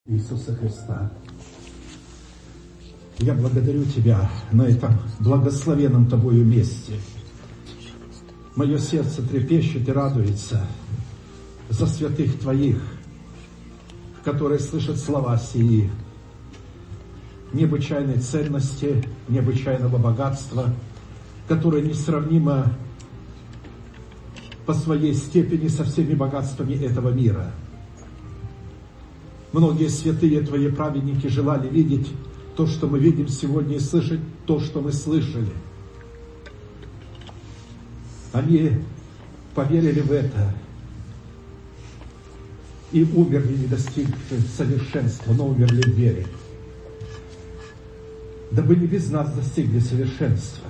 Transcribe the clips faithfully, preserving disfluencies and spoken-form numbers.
Иисуса Христа. Я благодарю Тебя на этом благословенном Тобою месте. Мое сердце трепещет и радуется за святых Твоих, которые слышат слова сии, необычайной ценности, необычайного богатства, которое несравнимо по своей степени со всеми богатствами этого мира. Многие святые Твои праведники желали видеть то, что мы видим сегодня, и слышать то, что мы слышали. Они поверили в это и умерли, не достигнув совершенства, но умерли в вере. Дабы не без нас достигли совершенства.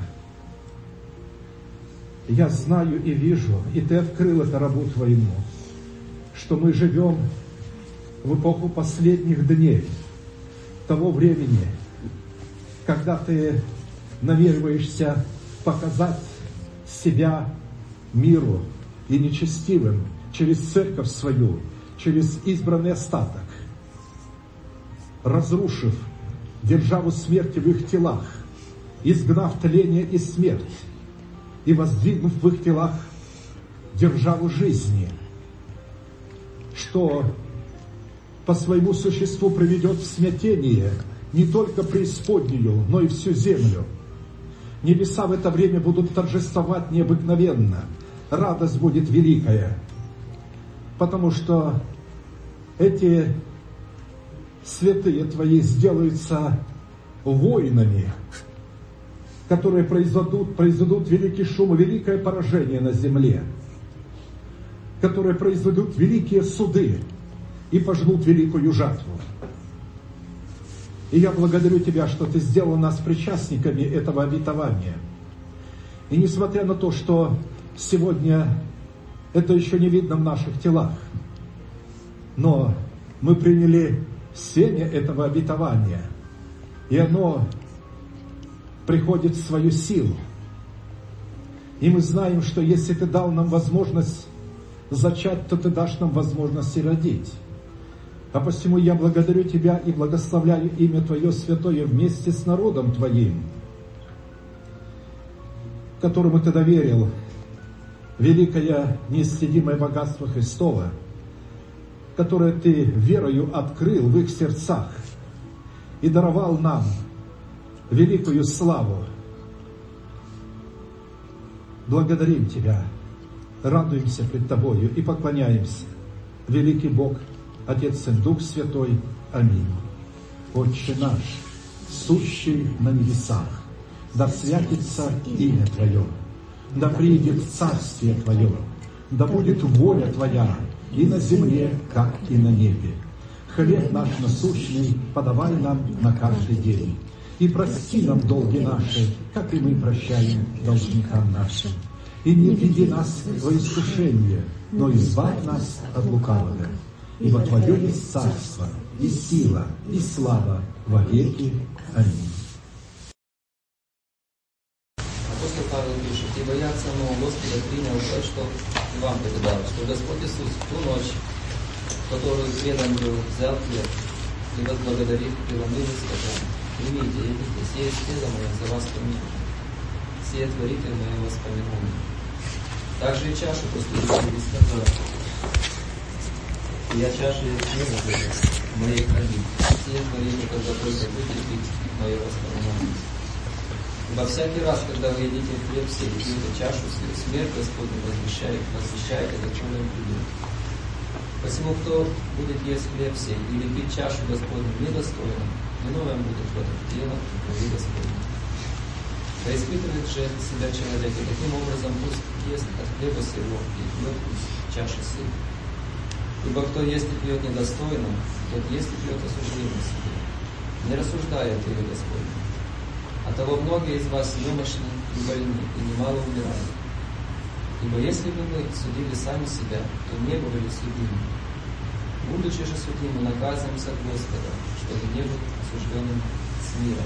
Я знаю и вижу, и Ты открыл это рабу Твоему, что мы живем в эпоху последних дней, того времени, когда Ты намереваешься показать себя миру и нечестивым через церковь свою, через избранный остаток, разрушив державу смерти в их телах, изгнав тление и смерть, и воздвигнув в их телах державу жизни, что по своему существу приведет в смятение не только преисподнюю, но и всю землю. Небеса в это время будут торжествовать необыкновенно, радость будет великая, потому что эти святые Твои сделаются воинами, которые произведут, произведут великий шум и великое поражение на земле, которые произведут великие суды и пожнут великую жатву. И я благодарю Тебя, что Ты сделал нас причастниками этого обетования. И несмотря на то, что сегодня это еще не видно в наших телах, но мы приняли семя этого обетования, и оно приходит в свою силу. И мы знаем, что если Ты дал нам возможность зачать, то Ты дашь нам возможность и родить. А посему я благодарю Тебя и благословляю имя Твое святое вместе с народом Твоим, которому Ты доверил великое неисследимое богатство Христова, которое Ты верою открыл в их сердцах и даровал нам великую славу. Благодарим Тебя, радуемся пред Тобою и поклоняемся. Великий Бог, Отец, Сын, Дух Святой. Аминь. Отче наш, сущий на небесах, да святится имя Твое, да приидет Царствие Твое, да будет воля Твоя и на земле, как и на небе. Хлеб наш насущный подавай нам на каждый день, и прости нам долги наши, как и мы прощаем должникам нашим. И не введи нас во искушение, но избавь нас от лукавого. Ибо Твое есть царство, и сила, и слава во веки. Аминь. Апостол Павел пишет: «Ибо я от самого Господа принял то, что и вам передал, что Господь Иисус в ту ночь, в которую предан был, взял хлеб, и возблагодарив, преломил и сказал: примите, едите, сие есть тело мое за вас помилуй. Сие творите в мое воспоминание. Также и чашу после еды сказал: я чаша есть тело моей крови. Сие творите, когда только будете пить мое воспоминание. Ибо всякий раз, когда вы едите хлеб сей и пьете чашу сию, смерть Господню возвещает, возвещает, это чем он придет. Посему, кто будет есть хлеб сей или пить чашу Господню недостойно, виновен будет против тела и крови Господня. Да испытывает же себя человек, и таким образом пусть ест от хлеба сего и пьет из чаши сей. Ибо кто ест и пьет недостойно, тот ест и пьет осуждение себе, не рассуждая от Теле Господня. Оттого многие из вас немощны и больны, и немало умирают. Ибо если бы мы судили сами себя, то не были судимы. Будучи же судимы, наказываемся от Господа, чтобы не быть осужденным с мира».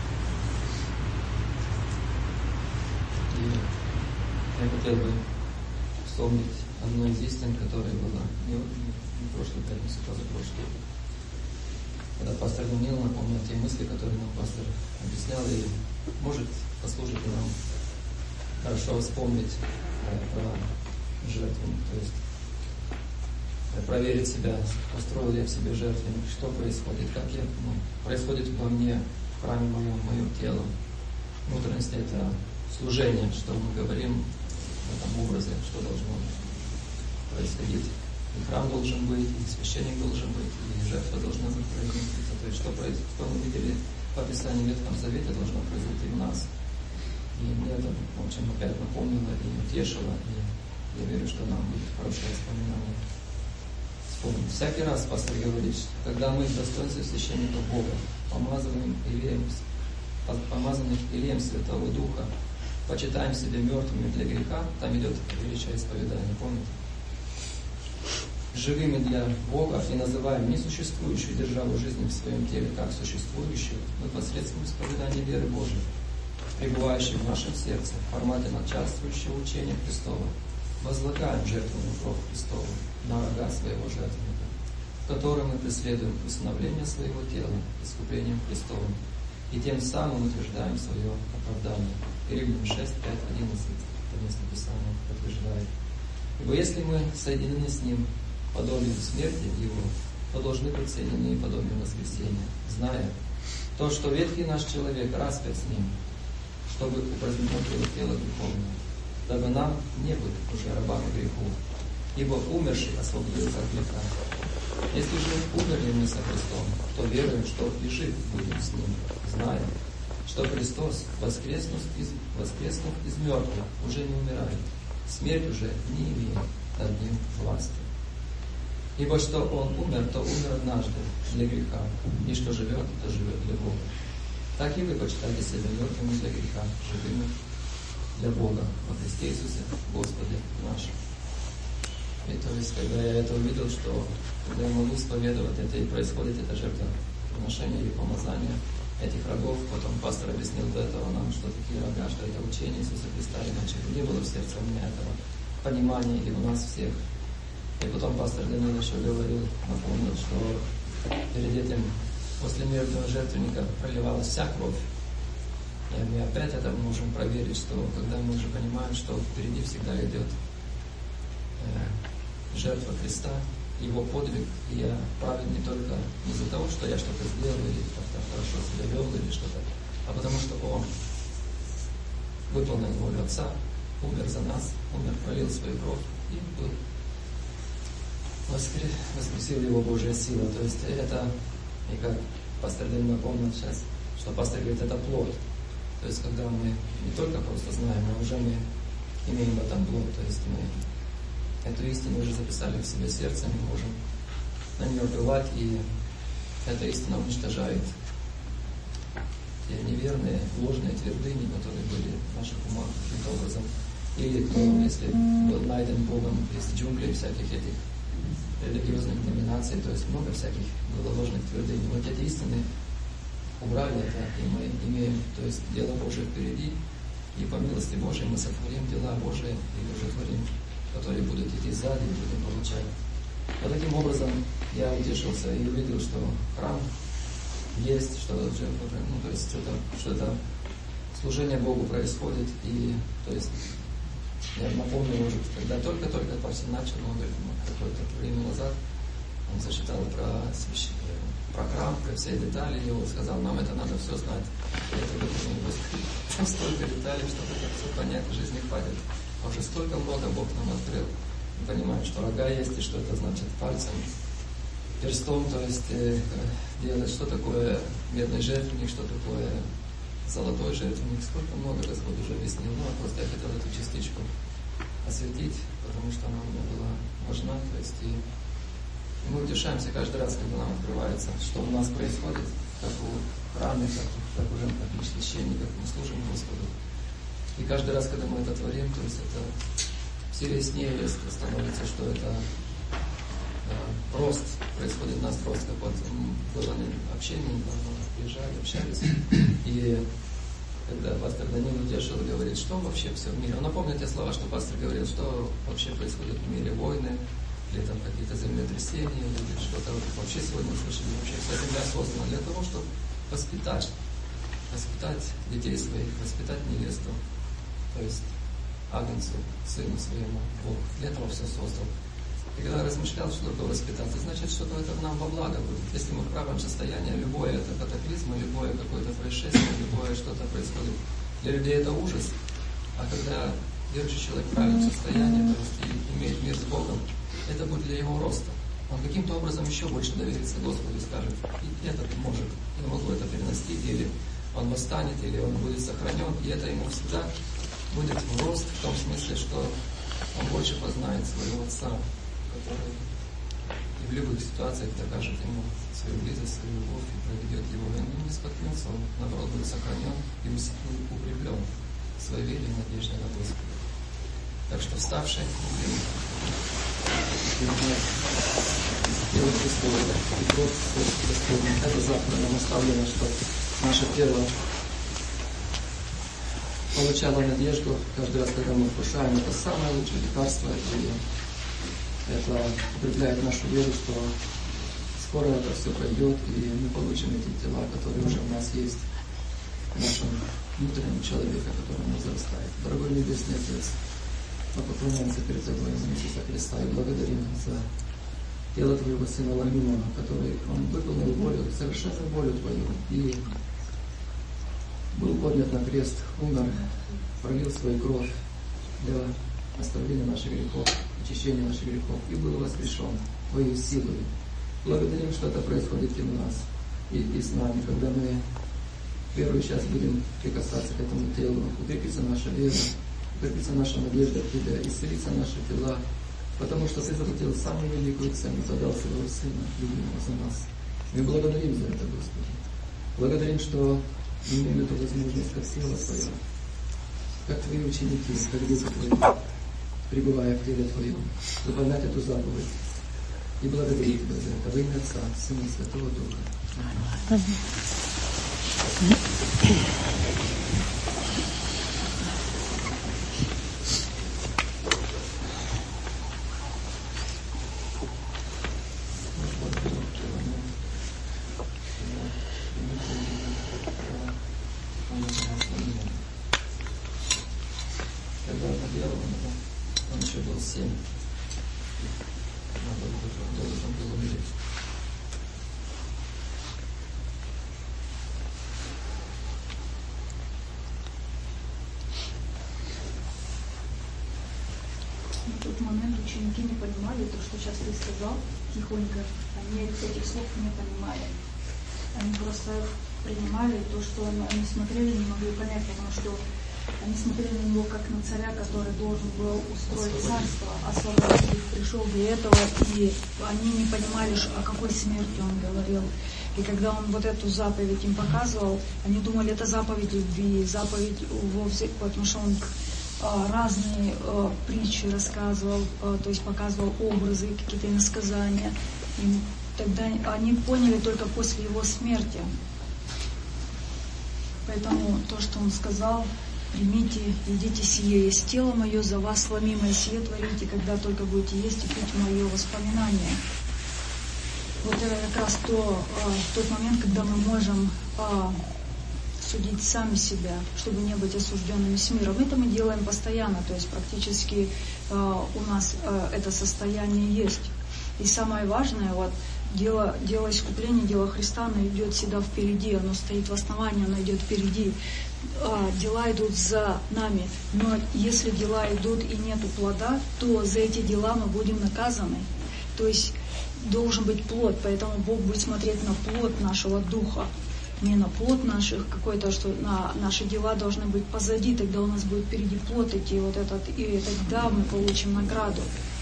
И я хотел бы вспомнить одну из истин, которая была не в прошлой пятнице, а за прошлой. когда пастор Даниил напомнил те мысли, которые нам пастор объяснял, и может послужить нам хорошо вспомнить э, про жертвенник, то есть э, проверить себя, построил я в себе жертвенник, что происходит, как я, ну, происходит во мне, в храме моем, моем телом. Внутренность — это служение, что мы говорим в этом образе, что должно происходить. И храм должен быть, и священник должен быть, и жертва должна быть произведена. То есть, что, что мы видели в описании Ветхом Завете, должно произойти в нас. И мне это очень опять напомнило и утешило, и я верю, что нам будет хорошее воспоминание. Вспомним. Всякий раз пастор говорит, что когда мы в достоинстве священника Бога, помазанным Илеем, помазанных Илеем Святого Духа, почитаем себя мертвыми для греха, там идет величие исповедания, помните? Живыми для Бога и называем несуществующую державу жизни в своем теле как существующую, но посредством исповедания веры Божией, пребывающей в нашем сердце в формате начальствующего учения Христова, возлагаем жертвенную кровь Христову на рога своего жертвенника, в котором мы преследуем усыновление своего тела искуплением Христовым, и тем самым утверждаем свое оправдание. Римлянам шесть, пять, одиннадцать, это место Писания подтверждает. Ибо если мы соединены с Ним подобием смерти Его, то должны быть соединены подобием воскресения, зная то, что ветхий наш человек распят с Ним, чтобы упразднено было тело греховное, дабы нам не быть уже рабами греху, ибо умерший освободился от греха. Если же умерли мы со Христом, то веруем, что и жить будем с Ним, зная, что Христос, воскреснув из, воскреснув из мертвых, уже не умирает, смерть уже не имеет над Ним власти. Ибо что Он умер, то умер однажды для греха, и что живет, то живет для Бога. Так и вы почитайте себя мертвыми для греха, живыми для Бога во Христе Иисусе, Господе нашим. И то есть, когда я это увидел, что когда я могу исповедовать это, и происходит это жертвоприношение или помазание этих рогов, потом пастор объяснил до этого нам, что такие рога, что это учение Иисуса Христа, иначе не было в сердце у меня этого понимания, или у нас всех. И потом пастор Даниил еще говорил, напомнил, что перед этим, после мертвого жертвенника проливалась вся кровь. И мы опять это можем проверить, что когда мы уже понимаем, что впереди всегда идет э, жертва Христа, Его подвиг, и я праведен не только не из-за того, что я что-то сделал, или как-то хорошо себя вел, или что-то, а потому что Он выполнил волю Отца, умер за нас, умер, пролил свою кровь и был Воскрес, воскресил Его Божья сила. То есть это, и как пастор Дэн напомнил сейчас, что пастор говорит, это плод. То есть когда мы не только просто знаем, но уже мы имеем в этом плод. То есть мы эту истину уже записали в себе сердце, мы можем на нее бывать, и эта истина уничтожает те неверные, ложные твердыни, которые были в наших умах каким-то образом. Или кто, если был найден Богом из джунглей всяких этих религиозных номинаций, то есть много всяких было ложных твердынь. Вот эти истины убрали это, и мы имеем, то есть дело Божие впереди, и по милости Божией мы сотворим дела Божие, и уже творим, которые будут идти сзади и будем получать. Вот таким образом я утешился и увидел, что храм есть, что, ну, то есть что-то, что-то служение Богу происходит, и то есть я напомню, может, когда только-только пастор начал, он говорит, какое-то время назад, он зачитал про, про храм, про все детали, и он сказал, нам это надо все знать. Я это говорю, там столько деталей, что это все понять, жизни хватит. А уже столько много Бог нам открыл. Мы понимаем, что рога есть, и что это значит пальцем, перстом, то есть э, делать, что такое медный жертвенник, что такое золотой жертвенник, сколько много Господь уже объяснил, но просто я хотел эту частичку осветить, потому что она мне была важна, то есть и мы утешаемся каждый раз, когда нам открывается, что у нас происходит, как у храме, как, как уже как у священников, мы служим Господу. И каждый раз, когда мы это творим, то есть это все яснее становится, что это э, рост, происходит у нас рост, как вот было общение, мы приезжали, общались, и когда пастор Даниил утешил, говорит, что вообще все в мире. Он напомнил те слова, что пастор говорил, что вообще происходит в мире, войны, или там какие-то землетрясения, или что-то вообще сегодня слышали. Вообще вся земля создана для того, чтобы воспитать, воспитать детей своих, воспитать невесту, то есть агнцу, сыну своему. Бог для этого все создал. И когда я размышлял, что такое воспитаться, значит, что-то это нам во благо будет. Если мы в правом состоянии, любое это катаклизм, любое какое-то происшествие, любое что-то происходит, для людей это ужас. А когда верующий человек в правильном состоянии, то есть и имеет мир с Богом, это будет для его роста. Он каким-то образом еще больше доверится Господу и скажет, и этот может, я могу это переносить, или он восстанет, или он будет сохранен, и это ему всегда будет рост в том смысле, что он больше познает своего Отца, который и в любых ситуациях докажет ему свою близость, свою любовь и проведет его. И он не споткнется, он наоборот будет сохранен и укреплен в своей вере и надежде на Господа. Так что вставший Первый Христовый и кровь Господня. Это завтра нам оставлено, что наша первая получала надежду каждый раз, когда мы вкушаем. Это самое лучшее лекарство, и это укрепляет нашу веру, что скоро это все пройдет, и мы получим эти тела, которые уже у нас есть в нашем внутреннем человеке, который у нас зарастает. Дорогой Небесный Отец, мы поклоняемся перед Тобой, Иисуса Христа, и благодарим за тело Твоего Сына Ломимого, который Он выполнил волю, совершенную волю Твою, и был поднят на крест, умер, пролил свою кровь для оставления наших грехов, очищения наших грехов, и был воскрешен Твоей силой. Благодарим, что это происходит и у нас, и, и с нами, когда мы первый сейчас будем прикасаться к этому телу, укрепится наша вера, укрепится наша надежда в Тебя, исцелится наши тела, потому что Ты заплатил самую великую цену, задал Своего Сына, любимого за нас. Мы благодарим за это, Господи. Благодарим, что мы имеем эту возможность, как сила Твоя, как Твои ученики, как дети Твои, пребывая в теле Твоем, выполнять эту заповедь. И благодарим Тебя за это во имя Отца, Сына и Святого Духа. Аминь. Когда это делал, он еще был семь. Должен был умереть. В тот момент ученики не понимали то, что сейчас ты сказал, тихонько. Они этих слов не понимали. Они просто принимали то, что они смотрели, не могли понять, потому что они смотрели на него как на царя, который должен был устроить царство, освободить их, пришел для этого, и они не понимали, о какой смерти он говорил. И когда он вот эту заповедь им показывал, они думали, это заповедь любви, заповедь вовсе, потому что он а, разные а, притчи рассказывал, а, то есть показывал образы, какие-то иносказания. И тогда они поняли только после его смерти. Поэтому то, что он сказал: примите, едите сие, есть тело мое, за вас сломимое, сие творите, когда только будете есть и пить мое воспоминание. Вот это как раз то, а, тот момент, когда мы можем а, судить сами себя, чтобы не быть осужденными с миром. Это мы делаем постоянно, то есть практически а, у нас а, это состояние есть. И самое важное, вот, дело, дело искупления, дело Христа, оно идет всегда впереди, оно стоит в основании, оно идет впереди. А, дела идут за нами, но если дела идут и нету плода, то за эти дела мы будем наказаны. То есть должен быть плод, поэтому Бог будет смотреть на плод нашего духа, не на плод наших, какой-то, что на наши дела должны быть позади, тогда у нас будет впереди плод идти, вот этот, и тогда мы получим награду.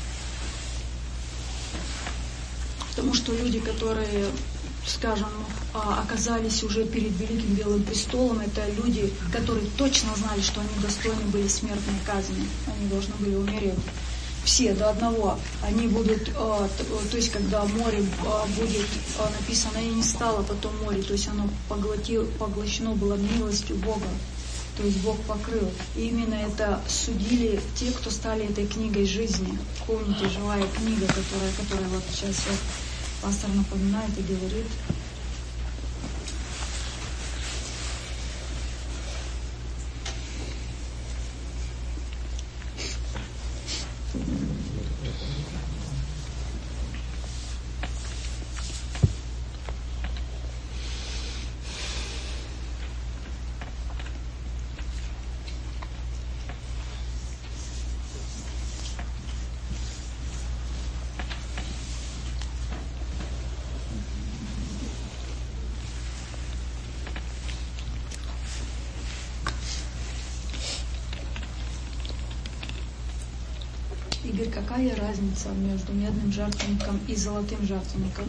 Потому что люди, которые, скажем, оказались уже перед Великим Белым Престолом, это люди, которые точно знали, что они достойны были смертной казни. Они должны были умереть. Все до одного. Они будут, то есть когда море будет написано, и не стало потом море, то есть оно поглотило, поглощено было милостью Бога. То есть Бог покрыл. И именно это судили те, кто стали этой книгой жизни. Помните, живая книга, которая, которая вот сейчас вот пастор напоминает и говорит. Игорь, какая разница между медным жертвенником и золотым жертвенником?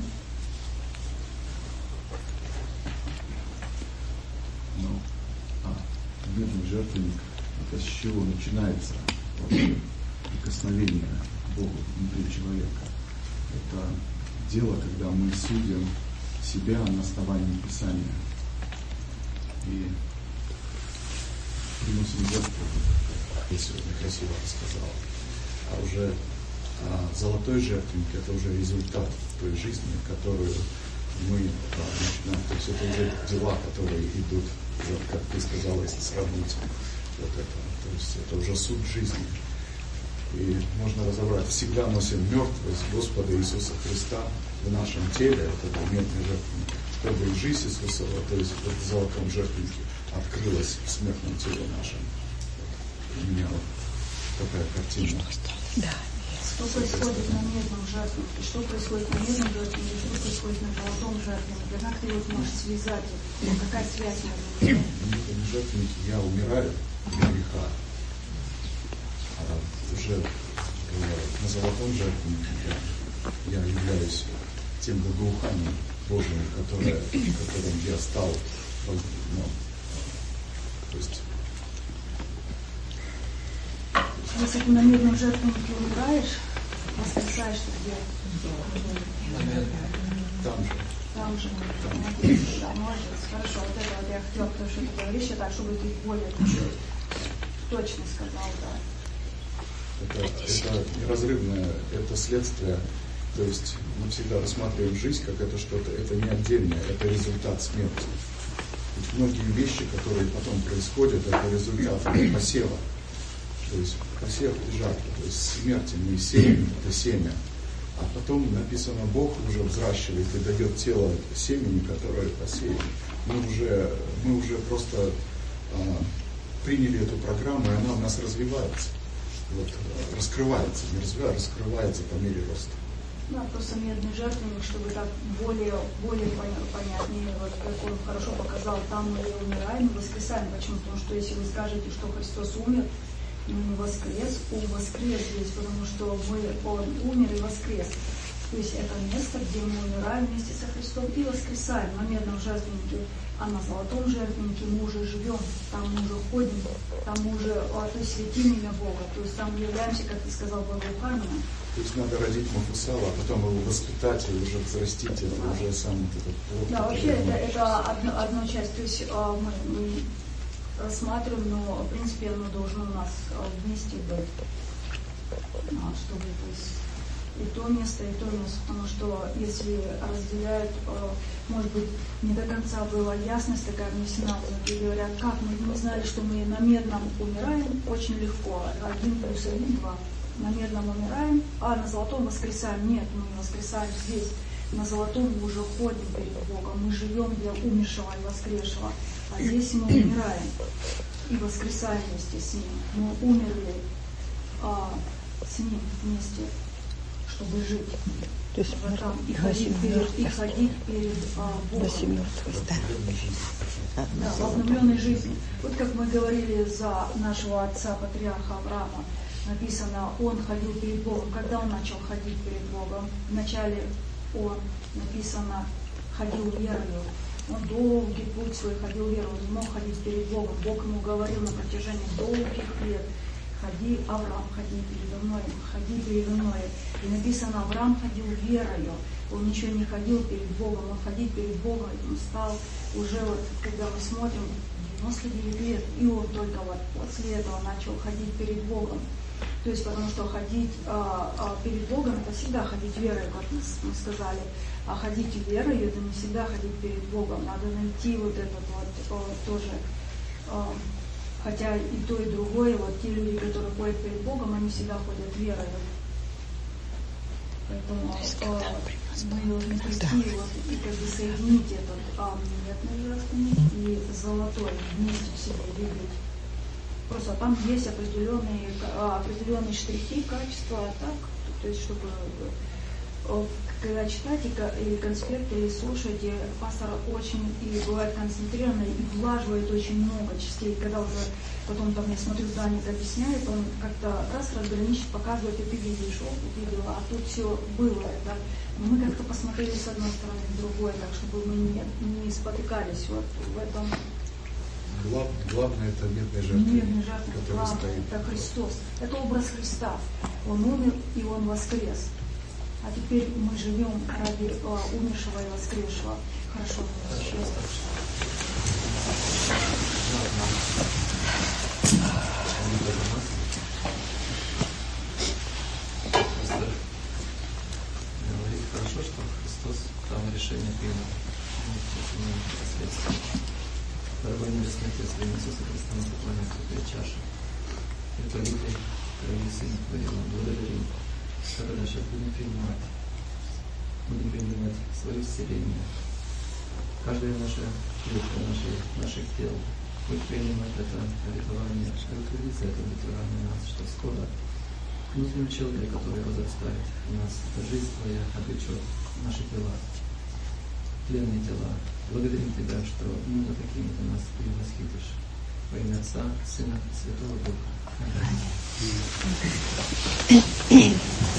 Ну, а, медный жертвенник, это с чего начинается вообще прикосновение к Богу внутри человека. Это дело, когда мы судим себя на основании Писания и приносим жертву. Я сегодня красиво рассказал. А уже а, золотой жертвенник — это уже результат той жизни, которую мы а, начинаем. То есть это уже дела, которые идут, вот, как ты сказала, если сравнить вот это. То есть это уже суд жизни. И можно разобрать. Всегда носим мертвость Господа Иисуса Христа в нашем теле, это медный жертвенник, чтобы и жизнь Иисусова, то есть в золотом жертвеннике, открылась в смертном теле нашем. У меня вот такая картина. Да. Что происходит на медном жертвеннике? Что происходит на медном жертвеннике? Что происходит на золотом жертвеннике? Как ты вот можешь связать? Какая связь между ними? На медном жертвеннике я умираю для греха. А уже на золотом жертвеннике я, я являюсь тем благоуханием Божьим, которое, которым я стал. Ну, то есть если ты на медном жертвеннике умираешь, воскресаешь ты где? Там же. Там же. Там. Да, молодец. Хорошо, вот это вот я хотела, потому что ты говоришь, так, чтобы ты более точно сказал, да. Это, это неразрывное, это следствие. То есть мы всегда рассматриваем жизнь как это что-то, это не отдельное, это результат смерти. Ведь многие вещи, которые потом происходят, это результат посева. То есть посев и жатва, то есть смерти мы сеем, это семя. А потом написано, Бог уже взращивает и дает тело семени, которое посеяно. Мы уже, мы уже просто а, приняли эту программу, и она у нас развивается. Вот, раскрывается, не развивается, раскрывается по мере роста. Да, просто медный жертвенник, чтобы так более, более понятнее, вот как он хорошо показал, там мы и умираем, и воскресаем. Почему? Потому что если вы скажете, что Христос умер, не воскрес, он воскрес здесь, потому что мы, он умер и воскрес. То есть это место, где мы умираем вместе со Христом и воскресаем на медном жертвеннике, а на золотом жертвеннике мы уже живем, там мы уже ходим, там мы уже, то есть светим имя Бога, то есть там мы являемся, как ты сказал, благоуханием. То есть надо родить Мафусала, а потом его воспитать и уже взрастить, это да. Уже сам вот этот плод. Да, вообще это, это одна, одна часть, то есть мы, мы рассматриваем, но в принципе оно должно у нас вместе быть, чтобы то есть, и то место, и то место, потому что если разделяют, может быть, не до конца была ясность такая внесена, и говорят, как мы не знали, что мы на медном умираем, очень легко, один плюс один, два, на медном умираем, а на золотом воскресаем. Нет, мы не воскресаем здесь, на золотом мы уже ходим перед Богом, мы живем для умершего и воскресшего. А здесь мы умираем и воскресаем вместе с Ним. Мы умерли а, с Ним вместе, чтобы жить. То есть в этом, и, ходить перед, и ходить перед а, Богом. Да. Да, в обновленной жизни. Вот как мы говорили за нашего отца, патриарха Авраама, написано, он ходил перед Богом. Когда он начал ходить перед Богом? Вначале он, написано, ходил верою. Он долгий путь свой ходил верою, он не мог ходить перед Богом. Бог ему говорил на протяжении долгих лет, ходи, Авраам, ходи передо мной, ходи передо мной. И написано, Авраам ходил верою, он ничего не ходил перед Богом, он ходил перед Богом, он стал уже, вот, когда мы смотрим, девяносто девять лет, и он только вот после этого начал ходить перед Богом. То есть, потому что ходить а, а, перед Богом, это всегда ходить верой, как мы сказали. А ходить верой, это не всегда ходить перед Богом. Надо найти вот этот вот о, тоже. О, хотя и то, и другое, вот те люди, которые ходят перед Богом, они всегда ходят верой. Поэтому о, мы должны прийти вот, и как бы соединить этот а, медный жертвенник и золотой вместе в себе двигать. Просто там есть определенные, определенные штрихи, качества, так, то есть, чтобы, когда читаете или конспект, или слушаете, пастор очень и бывает концентрированно и влаживает очень много частей. Когда уже потом там, я смотрю, Даник объясняет, он как-то раз разграничит, показывает, и ты видишь, о, видела, а тут все было это. Но мы как-то посмотрели с одной стороны, с другой, так, чтобы мы не, не спотыкались вот в этом. Глав, главное это медный жертвенник, медный жертвенник, который главное, стоит. Это Христос. Это образ Христа. Он умер и Он воскрес. А теперь мы живем ради а, умершего и воскресшего. Хорошо. Хорошо. Говорит хорошо, что Христос там решение принял. Дорогой Небесный Отец, во имя Иисуса Христа, мы поклоняемся Твоей чаше. И пролитой крови Сына Твоего, благодарим, которое сейчас будем принимать. Будем принимать свое исцеление. Каждая наша клетка наших, наших тел будет принимать это обетование, что утвердится это обетование нас, что скоро внутренний человек, который возрастает у нас, эта жизнь Твоя обречет наши тела, тленные тела. Благодарим Тебя, что именно такими Ты нас превосхитишь. Во имя Отца, Сына и Святого Духа. Аминь.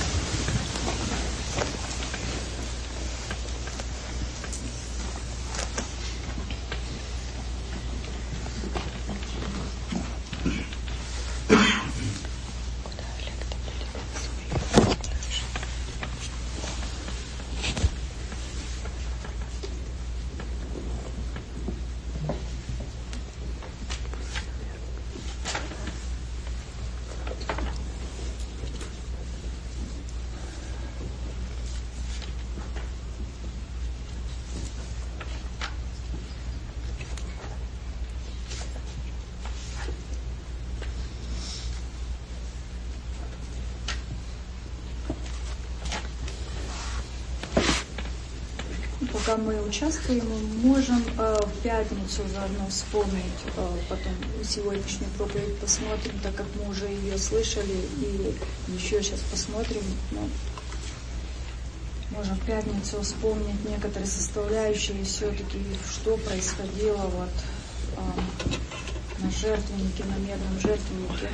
Пока мы участвуем, мы можем э, в пятницу заодно вспомнить, э, потом сегодняшнюю проповедь посмотрим, так как мы уже ее слышали, и еще сейчас посмотрим. Ну, можем в пятницу вспомнить некоторые составляющие, все-таки, что происходило вот, э, на жертвеннике, на медном жертвеннике.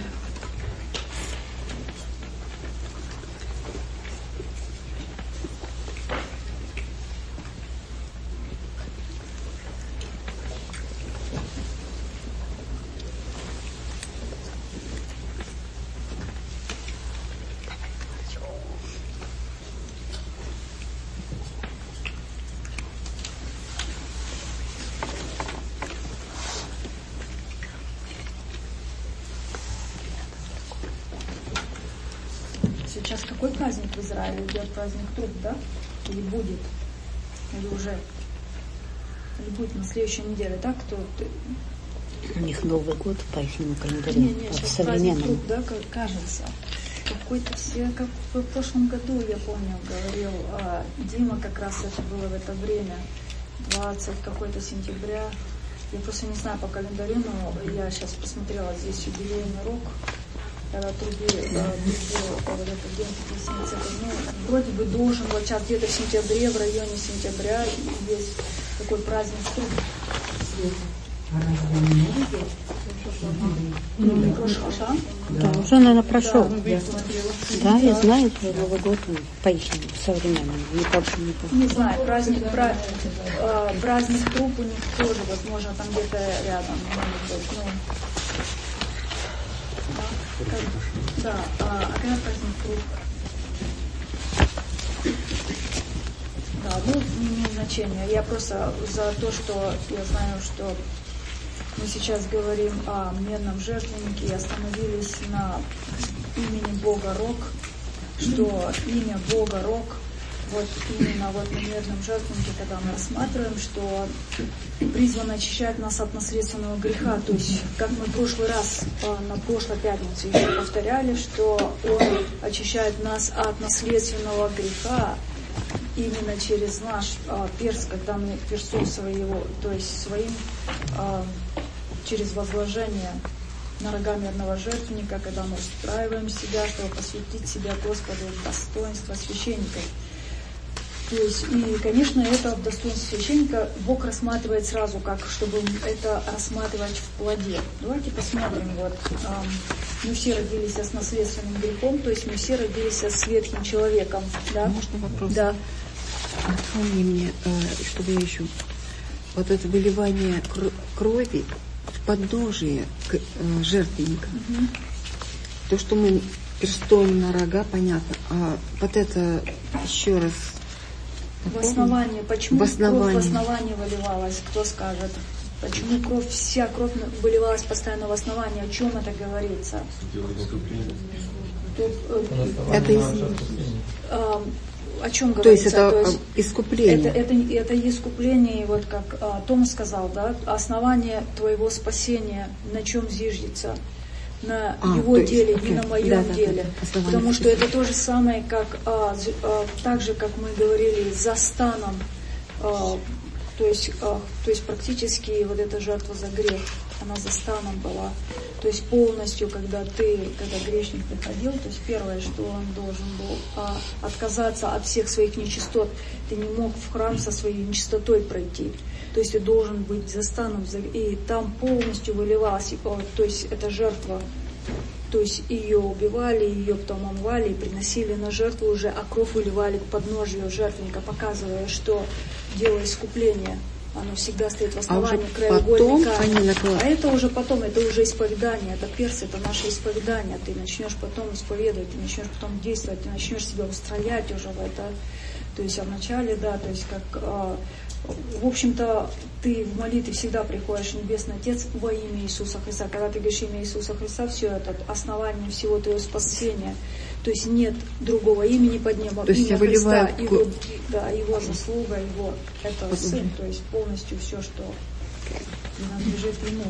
Сейчас какой праздник в Израиле? Идет праздник труд, да? Или будет? Или уже? Или будет на следующей неделе, да? Кто? У них Новый год по ихнему календарю. Не, не, сейчас праздник труд, да, как кажется. Какой-то все, как в прошлом году, я помню, говорил а, Дима, как раз это было в это время, двадцатого какой-то сентября. Я просто не знаю по календарю, но я сейчас посмотрела, здесь юбилейный урок. Когда трубили, да, вот этот день Пятидесятницы, ну, вроде бы должен, вот сейчас где-то в сентябре, в районе сентября, есть такой праздник труд. Ну, прошел, да? Да, уже, наверное, прошел. Да, я смотрела. Да, я знаю, что Новый год по ихнему, современному, не помню, не помню. Не знаю, праздник, пра, э, праздник труп у них тоже, возможно, там где-то рядом, может быть, ну. Да, а, а когда праздник труп? Да, ну, не имеет значения. Я просто за то, что я знаю, что Мы сейчас говорим о медном жертвеннике и остановились на имени Бога Рог, что имя Бога Рог, вот именно вот на медном жертвеннике, когда мы рассматриваем, что призвано очищать нас от наследственного греха. То есть, как мы в прошлый раз, на прошлой пятнице еще повторяли, что Он очищает нас от наследственного греха именно через наш а, перст, когда мы перстом своего, то есть своим, а, через возложение на рога медного жертвенника, когда мы устраиваем себя, чтобы посвятить себя Господу в достоинство священника. То есть, и, конечно, это в достоинстве священника Бог рассматривает сразу, как, чтобы это рассматривать в плоде. Давайте посмотрим. Вот, а, мы все родились с наследственным грехом, то есть мы все родились с ветхим человеком. Да? Можно вопрос? Да. Напомни мне, чтобы я еще... Вот это выливание крови в подножие жертвенника. Угу. То, что мы перстом на рога, понятно. А вот это еще раз... В основании. Почему в основании. кровь в основании выливалась? Кто скажет? Почему кровь, вся кровь выливалась постоянно в основании? О чем это говорится? Тут, это из... а, о чем говорится? То есть это, То есть искупление. Это, это, это искупление, вот как а, Том сказал, да, основание твоего спасения, на чем зиждется? На а, его есть, деле, окей. не на моем да, деле. Да, да, Потому что это то же самое, как а, а, так же, как мы говорили, за станом, а, то есть, а, то есть практически вот эта жертва за грех, она за станом была. То есть полностью, когда ты, когда грешник приходил, то есть первое, что он должен был а, отказаться от всех своих нечистот. Ты не мог в храм со своей нечистотой пройти. То есть ты должен быть за станом, и там полностью выливалась, то есть эта жертва, то есть ее убивали, ее потом омывали и приносили на жертву уже, а кровь выливали к подножию жертвенника, показывая, что дело искупления, оно всегда стоит в основании а краеугольника. Накла... А это уже потом, это уже исповедание, это перст, это наше исповедание. Ты начнешь потом исповедовать, ты начнешь потом действовать, ты начнешь себя устроять уже в это. То есть, а вначале, да, то есть как... В общем-то, ты в молитве всегда приходишь, Небесный Отец, во имя Иисуса Христа. Когда ты говоришь имя Иисуса Христа, все это основание всего твоего спасения. То есть нет другого имени под небом. То есть имя Христа, выливаю... его, да, его заслуга, его это Потом. Сын, то есть полностью все, что принадлежит Ему.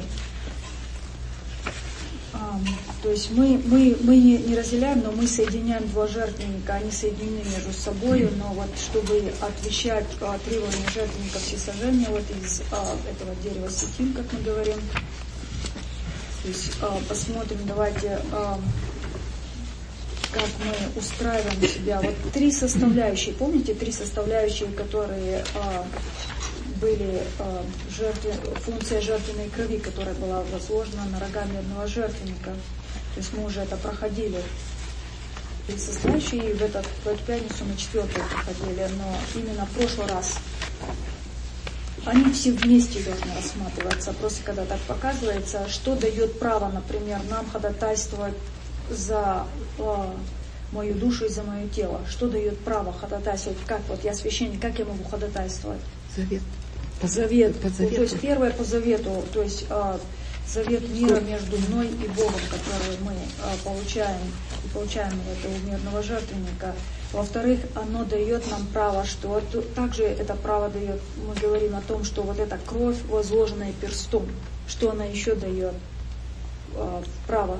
А, то есть мы, мы, мы не, не разделяем, но мы соединяем два жертвенника, они соединены между собой, но вот чтобы отвечать а, требованиям жертвенника всесожжения, вот из а, этого дерева сетим, как мы говорим. То есть а, посмотрим, давайте, а, как мы устраиваем себя. Вот три составляющие, помните, три составляющие, которые... А, были э, жертвы, функция жертвенной крови, которая была возложена на рога медного жертвенника. То есть мы уже это проходили. И составляющие в, этот, в эту пятницу мы четвертую проходили, но именно в прошлый раз они все вместе должны рассматриваться. Просто когда так показывается, что дает право, например, нам ходатайствовать за э, мою душу и за мое тело. Что дает право ходатайствовать? Как вот я священник, как я могу ходатайствовать? Завет. По завету. По завету. То есть первое по завету, то есть а, завет мира между мной и Богом, который мы а, получаем, и получаем это у мирного жертвенника. Во-вторых, оно дает нам право, что это, также это право дает, мы говорим о том, что вот эта кровь, возложенная перстом, что она еще дает а, право.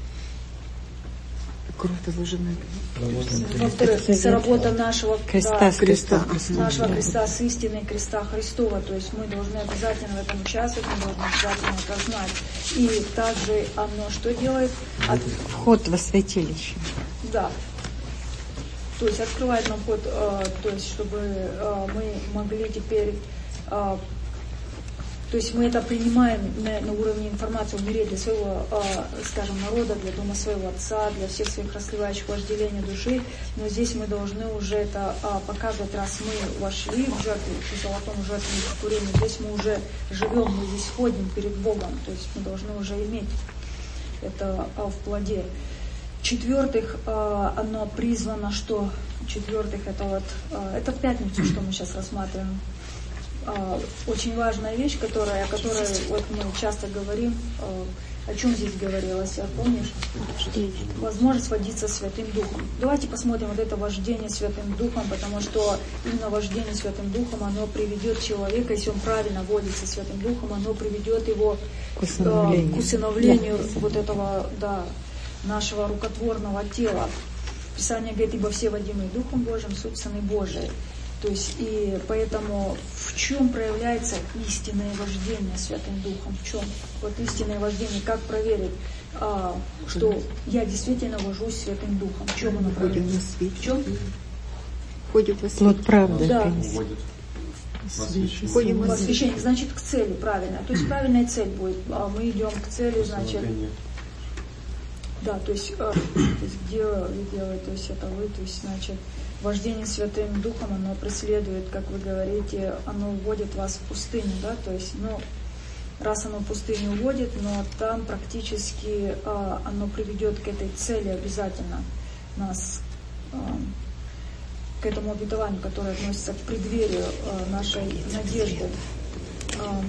Кровь возложенная. Во-вторых, это работа нашего креста, да, с креста. нашего креста с истиной креста Христова. То есть мы должны обязательно в этом участвовать, мы должны обязательно это знать. И также оно что делает? От... Вход во святилище. Да. То есть открывает нам ход, э, то есть чтобы э, мы могли теперь... Э, То есть мы это принимаем на, на уровне информации, умереть для своего, э, скажем, народа, для дома своего отца, для всех своих расливающих вожделений души. Но здесь мы должны уже это э, показывать, раз мы вошли в жертву, в золотом жертвенном курении, здесь мы уже живем, мы здесь ходим перед Богом. То есть мы должны уже иметь это э, в плоде. В-четвертых, э, оно призвано, что... В-четвертых, это вот... Э, это в пятницу, что мы сейчас рассматриваем. а, очень важная вещь, которая, о которой вот мы часто говорим, а, о чем здесь говорилось, помнишь? Возможность водиться Святым Духом. Давайте посмотрим вот это вождение Святым Духом, потому что именно вождение Святым Духом, оно приведет человека, если он правильно водится Святым Духом, оно приведет его к усыновлению, к усыновлению да. вот этого, да, нашего рукотворного тела. Писание говорит, ибо все водимые Духом Божьим, суть сыны Божии. То есть, и поэтому в чем проявляется истинное вождение Святым Духом? В чем? Вот истинное вождение, как проверить, а, что я действительно вожусь Святым Духом? В чем оно проявляется? В чем? Входит в освящение. Вот правда. Да. Входим в освящение, значит, к цели правильно. То есть правильная цель будет. А мы идем к цели, значит. Да, то есть, а, то есть где вы делаете, то есть это вы, то есть, значит, вождение Святым Духом, оно преследует, как вы говорите, оно уводит вас в пустыню, да, то есть, ну, раз оно в пустыню уводит, но там практически а, оно приведет к этой цели обязательно нас, а, к этому обетованию, которое относится к преддверию а, нашей надежды. А,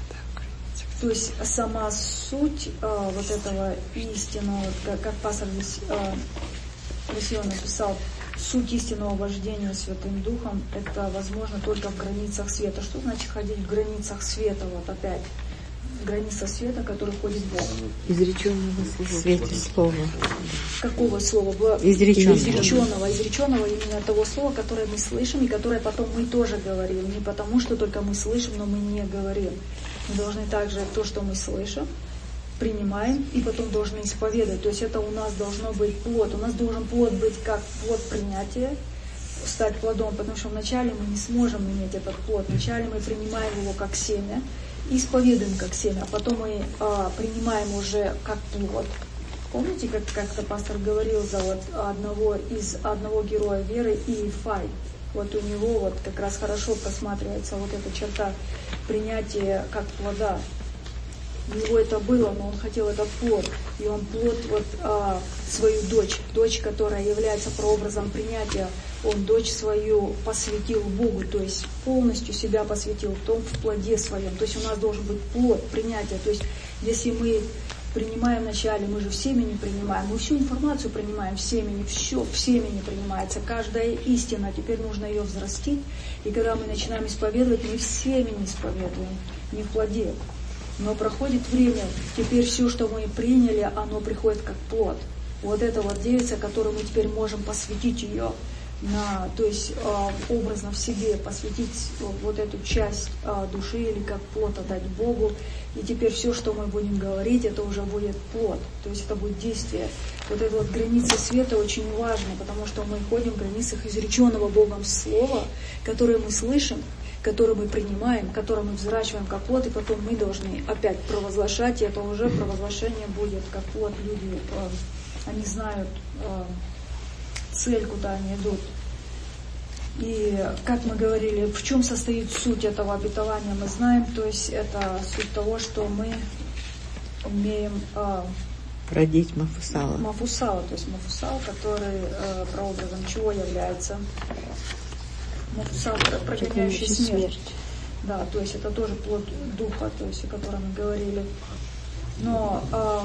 то есть сама суть а, вот этого истинного, как, как пастор здесь а, красиво написал, суть истинного вождения Святым Духом, это возможно только в границах света. Что значит ходить в границах света? Вот опять. В границах света, в который входит Бог. Изреченного в свете слова. Какого слова? Изреченного. Изреченного. Изреченного именно того слова, которое мы слышим, и которое потом мы тоже говорим. Не потому, что только мы слышим, но мы не говорим. Мы должны также то, что мы слышим, принимаем и потом должны исповедовать. То есть это у нас должно быть плод. У нас должен плод быть как плод принятия, стать плодом, потому что вначале мы не сможем иметь этот плод. Вначале мы принимаем его как семя и исповедуем как семя, а потом мы а, принимаем уже как плод. Помните, как как-то пастор говорил за вот одного из одного героя веры, Иефай. Вот у него вот как раз хорошо просматривается вот эта черта принятия как плода. У него это было, но он хотел этот плод. И он плод, вот а, свою дочь, дочь, которая является прообразом принятия, он дочь свою посвятил Богу, то есть полностью себя посвятил в том, в плоде своем. То есть у нас должен быть плод принятия. То есть если мы принимаем вначале, мы же в семени принимаем, мы всю информацию принимаем в семени, все в семени принимается, каждая истина, теперь нужно ее взрастить. И когда мы начинаем исповедовать, мы в семени исповедуем, не в плоде. Но проходит время, теперь все, что мы приняли, оно приходит как плод. Вот это вот девица, которую мы теперь можем посвятить ее, на, то есть э, образно в себе, посвятить вот эту часть э, души или как плод отдать Богу. И теперь все, что мы будем говорить, это уже будет плод, то есть это будет действие. Вот эта вот граница света очень важна, потому что мы ходим в границах изреченного Богом слова, которое мы слышим, который мы принимаем, который мы взращиваем как плод, и потом мы должны опять провозглашать, и это уже провозглашение будет как плод. Люди, э, они знают э, цель, куда они идут. И, как мы говорили, в чем состоит суть этого обетования, мы знаем, то есть это суть того, что мы умеем э, родить Мафусала. Мафусала, то есть Мафусал, который э, прообразом чего является? Мафусал, прогоняющий смерть. смерть. Да, то есть это тоже плод духа, то есть о котором мы говорили. Но э,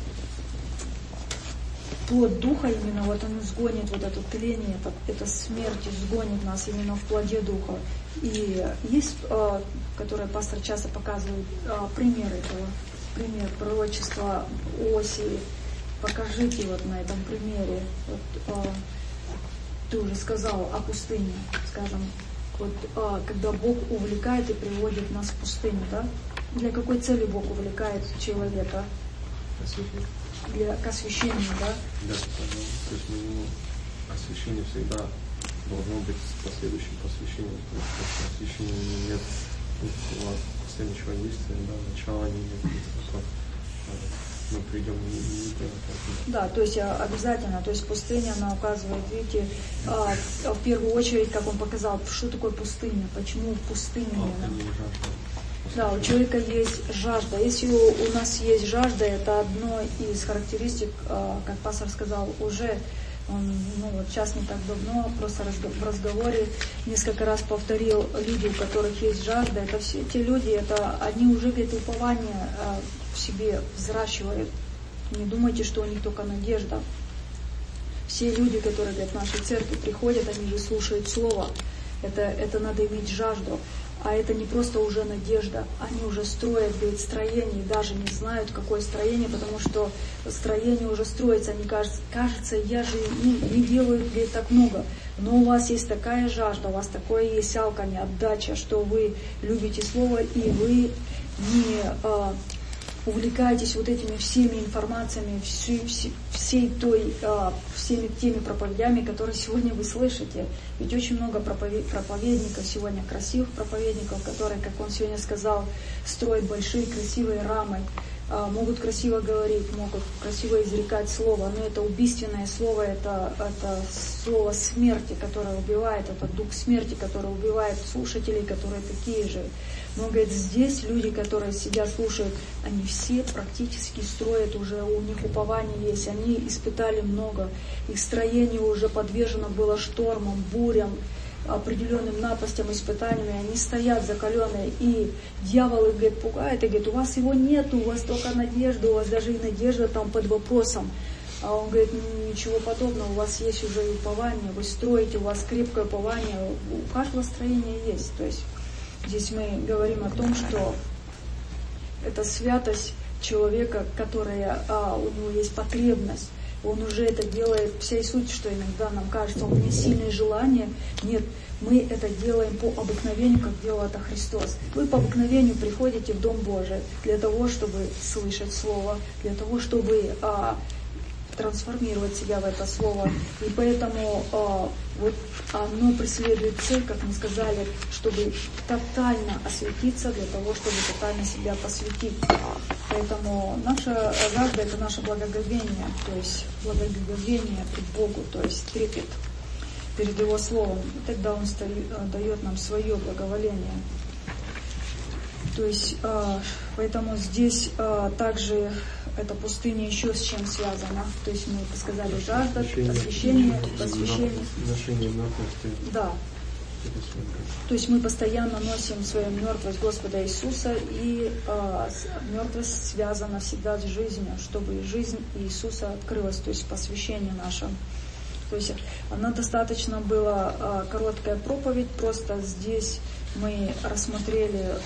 плод духа именно, вот он изгонит вот это тление, это, это смерть изгонит нас именно в плоде духа. И есть, э, которое пастор часто показывает, э, пример этого, пример пророчества Осии. Покажите вот на этом примере. Вот, э, ты уже сказал о пустыне, скажем, вот, а, когда Бог увлекает и приводит нас в пустыню, да? Для какой цели Бог увлекает человека? Для, к освящению, да? Да, то есть ну, освящение всегда должно быть с последующим посвящением, то есть после освящения нет последующего действия, да, начала не имеет, мы придем не, не, не Да, то есть обязательно, то есть пустыня, она указывает, видите, а, в первую очередь, как он показал, что такое пустыня, почему пустыня именно. Да, у человека есть жажда. Если у, у нас есть жажда, это одно из характеристик, а, как пастор сказал, уже Он, ну вот сейчас не так давно, просто в разговоре несколько раз повторил, люди, у которых есть жажда, это все те люди, это они уже, говорит, упование в себе взращивают. Не думайте, что у них только надежда. Все люди, которые, говорят, в нашей церкви приходят, они же слушают Слово. Это, это надо иметь жажду. А это не просто уже надежда. Они уже строят, говорит, строение, и даже не знают, какое строение, потому что строение уже строится. Они кажется, кажется, я же ну, не делаю, говорит, так много. Но у вас есть такая жажда, у вас такое есть алканье, отдача, что вы любите Слово, и вы не а, увлекаетесь вот этими всеми информациями, всей, всей, всей той, а, всеми теми проповедями, которые сегодня вы слышите. Ведь очень много проповедников сегодня, красивых проповедников, которые, как он сегодня сказал, строят большие красивые рамы, а, могут красиво говорить, могут красиво изрекать слово, но это убийственное слово, это, это слово смерти, которое убивает, это дух смерти, который убивает слушателей, которые такие же. Но, говорит, здесь люди, которые сидят, слушают, они все практически строят уже, у них упование есть, они испытали много, их строение уже подвержено было штормам, бурям, определенным напастям, испытаниями, они стоят закаленные, и дьявол их, говорит, пугает, и говорит, у вас его нет, у вас только надежда, у вас даже и надежда там под вопросом. А он говорит, ничего подобного, у вас есть уже и упование, вы строите, у вас крепкое упование, у каждого строения есть. То есть здесь мы говорим о том, что это святость человека, которая, а, у него есть потребность, он уже это делает, вся и суть, что иногда нам кажется, у меня сильное желание. Нет, мы это делаем по обыкновению, как делал это Христос. Вы по обыкновению приходите в Дом Божий для того, чтобы слышать Слово, для того, чтобы а, трансформировать себя в это Слово. И поэтому а, вот оно преследует цель, как мы сказали, чтобы тотально осветиться, для того, чтобы тотально себя посвятить. Поэтому наша жажда — это наше благоговение, то есть благоговение пред Богу, то есть трепет перед Его Словом. И тогда Он дает нам свое благоволение. То есть, поэтому здесь также эта пустыня еще с чем связана. То есть мы сказали жажда, освящение, посвящение. Ношение мертвости. Да. То есть мы постоянно носим свою мертвость Господа Иисуса, и э, мертвость связана всегда с жизнью, чтобы жизнь Иисуса открылась, то есть посвящение наше. То есть она достаточно была э, короткая проповедь, просто здесь мы рассмотрели э,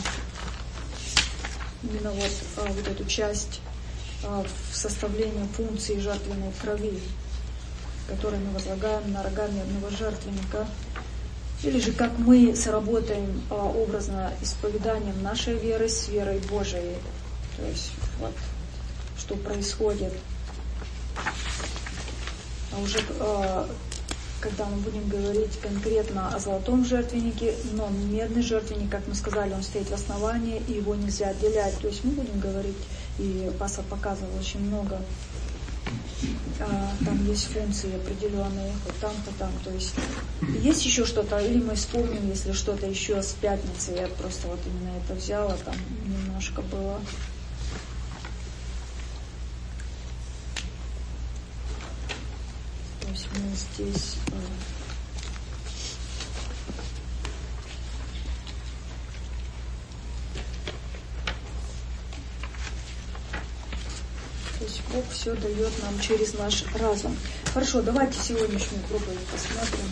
именно вот, э, вот эту часть э, в составлении функции жертвенной крови, которую мы возлагаем на рога медного жертвенника. Или же как мы сработаем а, образно исповеданием нашей веры с верой Божией. То есть вот что происходит. А уже а, когда мы будем говорить конкретно о золотом жертвеннике, но медный жертвенник, как мы сказали, он стоит в основании, и его нельзя отделять. То есть мы будем говорить, и Пастор показывал очень много. Там есть функции определенные, вот там-то там, то есть есть еще что-то, или мы вспомним, если что-то еще с пятницы, я просто вот именно это взяла, там немножко было. То есть мы здесь... То есть Бог все дает нам через наш разум. Хорошо, давайте сегодняшнюю проповедь посмотрим.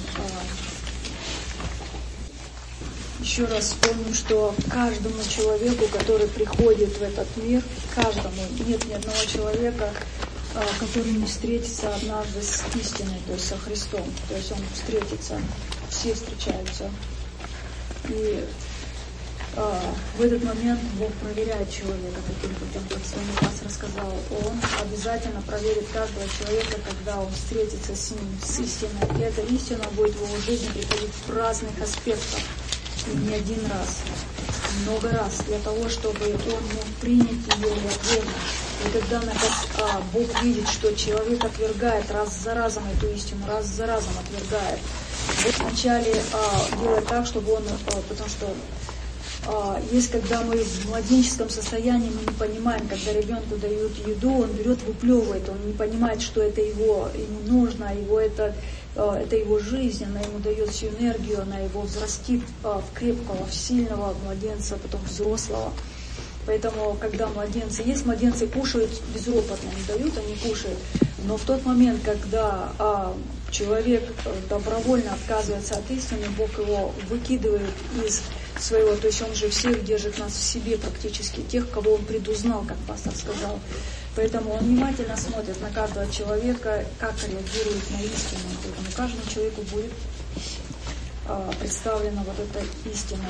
Еще раз вспомним, что каждому человеку, который приходит в этот мир, каждому, нет ни одного человека, который не встретится однажды с истиной, то есть со Христом. То есть он встретится, все встречаются. И А, в этот момент Бог проверяет человека таким путем, как сегодня пастор рассказал. Он обязательно проверит каждого человека, когда он встретится с ним, с истиной. И эта истина будет в его жизни приходить в разных аспектах. И не один раз, много раз, для того, чтобы он мог принять ее и отвергнуть. И когда а, Бог видит, что человек отвергает раз за разом эту истину, раз за разом отвергает, Бог вначале а, делает так, чтобы он, а, потому что есть, когда мы в младенческом состоянии, мы не понимаем, когда ребенку дают еду, он берет, выплевывает, он не понимает, что это его, ему нужно, его это, это его жизнь, она ему дает всю энергию, она его взрастит в крепкого, в сильного младенца, потом взрослого. Поэтому, когда младенцы есть, младенцы кушают безропотно, не дают, они кушают. Но в тот момент, когда а, человек добровольно отказывается от истины, Бог его выкидывает из своего, то есть он же всех держит нас в себе практически, тех, кого он предузнал, как пастор сказал. Поэтому он внимательно смотрит на каждого человека, как реагирует на истину. Поэтому каждому человеку будет а, представлена вот эта истина.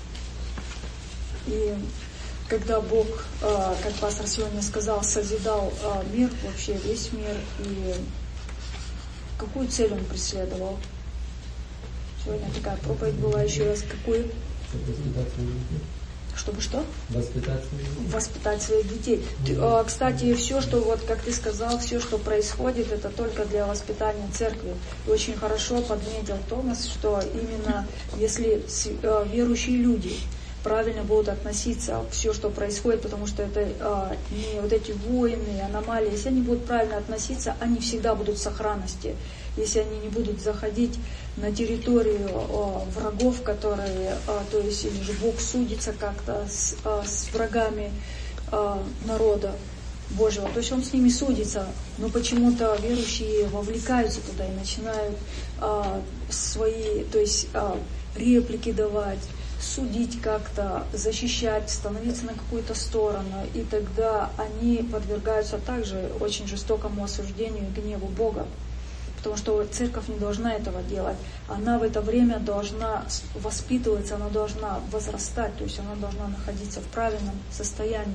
И когда Бог, как пастор сегодня сказал, созидал мир, вообще весь мир, и какую цель он преследовал? Сегодня такая проповедь была еще раз. Какую? Чтобы что? Воспитать своих детей. Воспитать своих детей. Кстати, все, что, вот как ты сказал, все, что происходит, это только для воспитания церкви. И очень хорошо подметил Томас, что именно если верующие люди правильно будут относиться к все, что происходит, потому что это а, не вот эти войны, аномалии. Если они будут правильно относиться, они всегда будут в сохранности. Если они не будут заходить на территорию а, врагов, которые, а, то есть или же Бог судится как-то с, а, с врагами а, народа Божьего, то есть Он с ними судится, но почему-то верующие вовлекаются туда и начинают а, свои, то есть а, реплики давать, судить как-то, защищать, становиться на какую-то сторону, и тогда они подвергаются также очень жестокому осуждению и гневу Бога. Потому что церковь не должна этого делать. Она в это время должна воспитываться, она должна возрастать, то есть она должна находиться в правильном состоянии.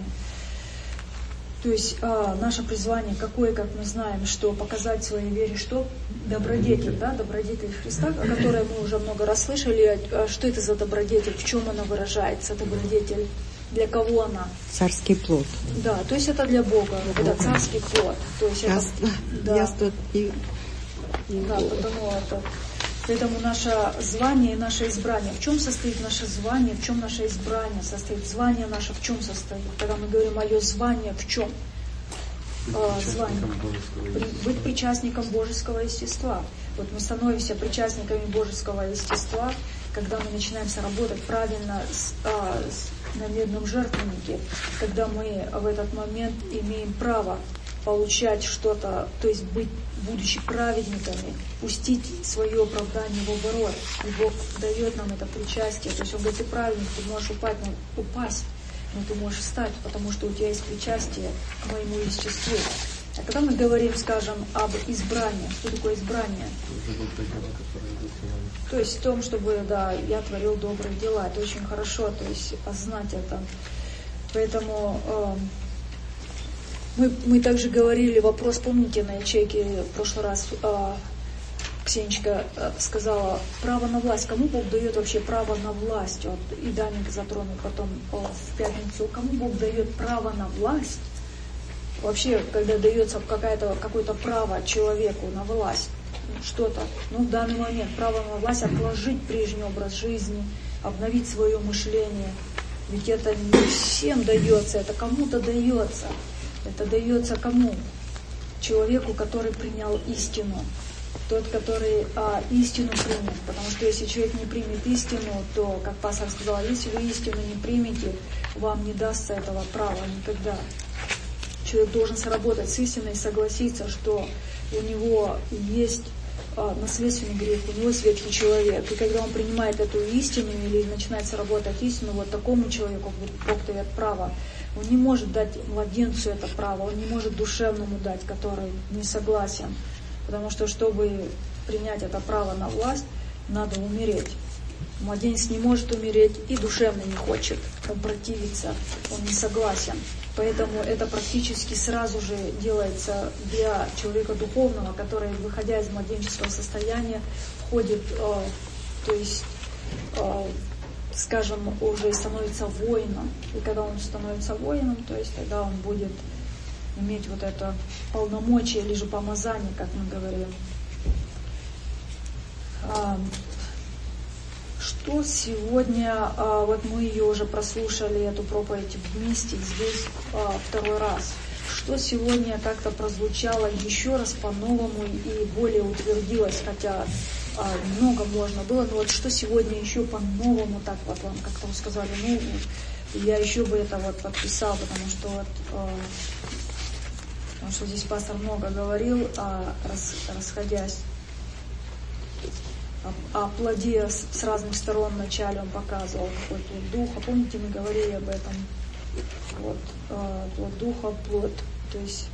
То есть а, наше призвание какое, как мы знаем, что показать своей вере, что? Добродетель, да, добродетель Христа, о которой мы уже много раз слышали. А что это за добродетель, в чем она выражается, добродетель, для кого она? Царский плод. Да, то есть это для Бога, это царский плод. То есть это, да, ясно, и, и да, потому это... Поэтому наше звание и наше избрание. В чем состоит наше звание, в чем наше избрание состоит? Звание наше в чем состоит? Когда мы говорим мое звание, в чем? Быть а, причастником звание. Божеского естества. Быть причастником божеского естества. Вот мы становимся причастниками божеского естества, когда мы начинаем работать правильно с, а, с, на медном жертвеннике, когда мы в этот момент имеем право получать что-то, то есть быть, будучи праведниками, пустить свое оправдание в оборот. И Бог дает нам это причастие. То есть Он говорит, ты праведник, ты можешь упасть, но, упасть, но ты можешь встать, потому что у тебя есть причастие к моему естеству. А когда мы говорим, скажем, об избрании, что такое избрание? То есть в том, чтобы, да, я творил добрые дела. Это очень хорошо, то есть знать это. Поэтому... Э, Мы, мы также говорили, вопрос, помните, на ячейке в прошлый раз э, Ксенечка э, сказала, право на власть. Кому Бог дает вообще право на власть? Вот, и Даник затронул потом э, в пятницу. Кому Бог дает право на власть? Вообще, когда дается какое-то, какое-то право человеку на власть, что-то, ну в данный момент право на власть отложить прежний образ жизни, обновить свое мышление. Ведь это не всем дается, это кому-то дается. Это дается кому? Человеку, который принял истину. Тот, который а, истину примет. Потому что если человек не примет истину, то, как пастор сказал, если вы истину не примете, вам не дастся этого права никогда. Человек должен сработать с истиной и согласиться, что у него есть а, наследственный грех, у него есть ветхий человек. И когда он принимает эту истину или начинает сработать истину, вот такому человеку Бог дает право. Он не может дать младенцу это право, он не может душевному дать, который не согласен. Потому что, чтобы принять это право на власть, надо умереть. Младенец не может умереть и душевно не хочет. Он противится, он не согласен. Поэтому это практически сразу же делается для человека духовного, который, выходя из младенческого состояния, входит, э, то есть... Э, скажем, уже становится воином. И когда он становится воином, то есть тогда он будет иметь вот это полномочие, или же помазание, как мы говорим. что сегодня, а, вот мы ее уже прослушали, эту проповедь вместе здесь а, второй раз, что сегодня как-то прозвучало еще раз по-новому и более утвердилось, хотя а, много можно было, но вот что сегодня еще по-новому, так вот вам как-то вы сказали, ну, я еще бы это вот подписал, потому что вот, а, потому что здесь пастор много говорил, а, рас, расходясь о плоде с, с разных сторон вначале он показывал, какой плод духа. Помните, мы говорили об этом? Вот, э, плод духа, плод, то есть,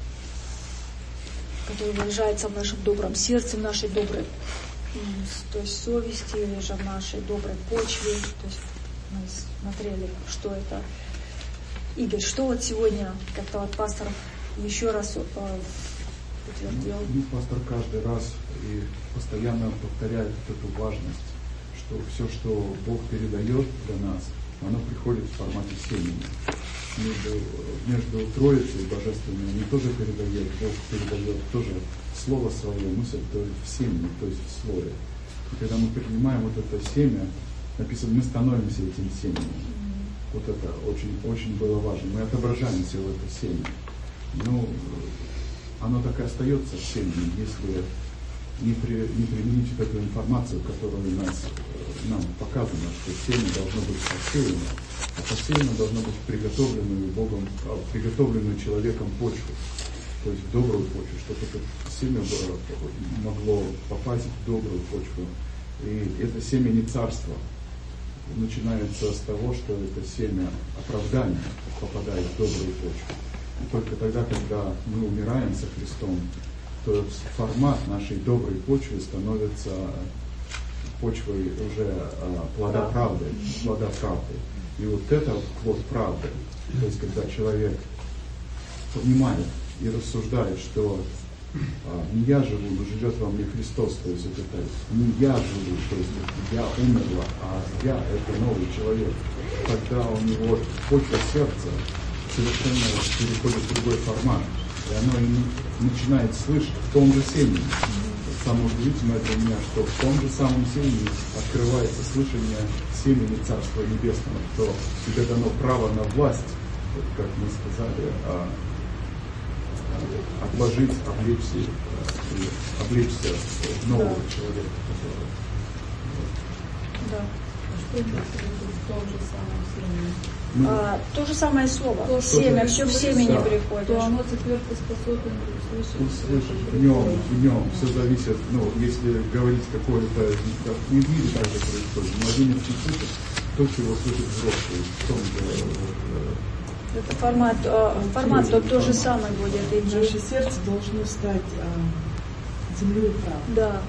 который выражается в нашем добром сердце, в нашей доброй, то есть, совести, или же в нашей доброй почве. То есть, мы смотрели, что это. Игорь, что вот сегодня, как-то вот пастор еще раз э, утвердил? Ну, пастор каждый раз и постоянно повторяет эту важность, что все, что Бог передает для нас, оно приходит в формате семени. Между, между Троицей и Божественной не тоже передает, Бог передает тоже Слово Свое, мысль, то есть в семени, то есть в Слове. И когда мы принимаем вот это семя, написано, мы становимся этим семенем. Вот это очень, очень было важно. Мы отображаемся в это семя. Ну, оно так и остается в семени, если не, при, не применить эту информацию, которая у нас, нам показана, что семя должно быть посеяно, а посеяно должно быть приготовленную Богом, приготовленную человеком почву, то есть в добрую почву, чтобы это семя могло попасть в добрую почву. И это семя не царство. Начинается с того, что это семя оправдания попадает в добрую почву. И только тогда, когда мы умираем со Христом, то формат нашей доброй почвы становится почвой уже а, плода правды, плода правды. И вот это плод правды. То есть, когда человек понимает и рассуждает, что а, не я живу, но живет во мне Христос, то есть это не я живу, то есть я умерла, а я это новый человек. Тогда у него почва сердца совершенно переходит в другой формат. И оно начинает слышать в том же семени. Самое удивительное для меня, что в том же самом семени открывается слышание семени Царства Небесного, что тебе дано право на власть, вот как мы сказали, а, а, отложить, облечься, облечься в нового да. человека. Который, вот. Да. Что это в том же самом семени? Ну, а, то же самое слово. То, семя, все в семени да. приходит. То оно четверто способен услышать. Услышать. В нем, в нем все зависит, ну, если говорить какое-то, не в мире также происходит, младенец не слышит, то, чего слышит взрослый. В том же, это формат, формат то, то же самое будет. Наше сердце должно стать а, землей правды. Да.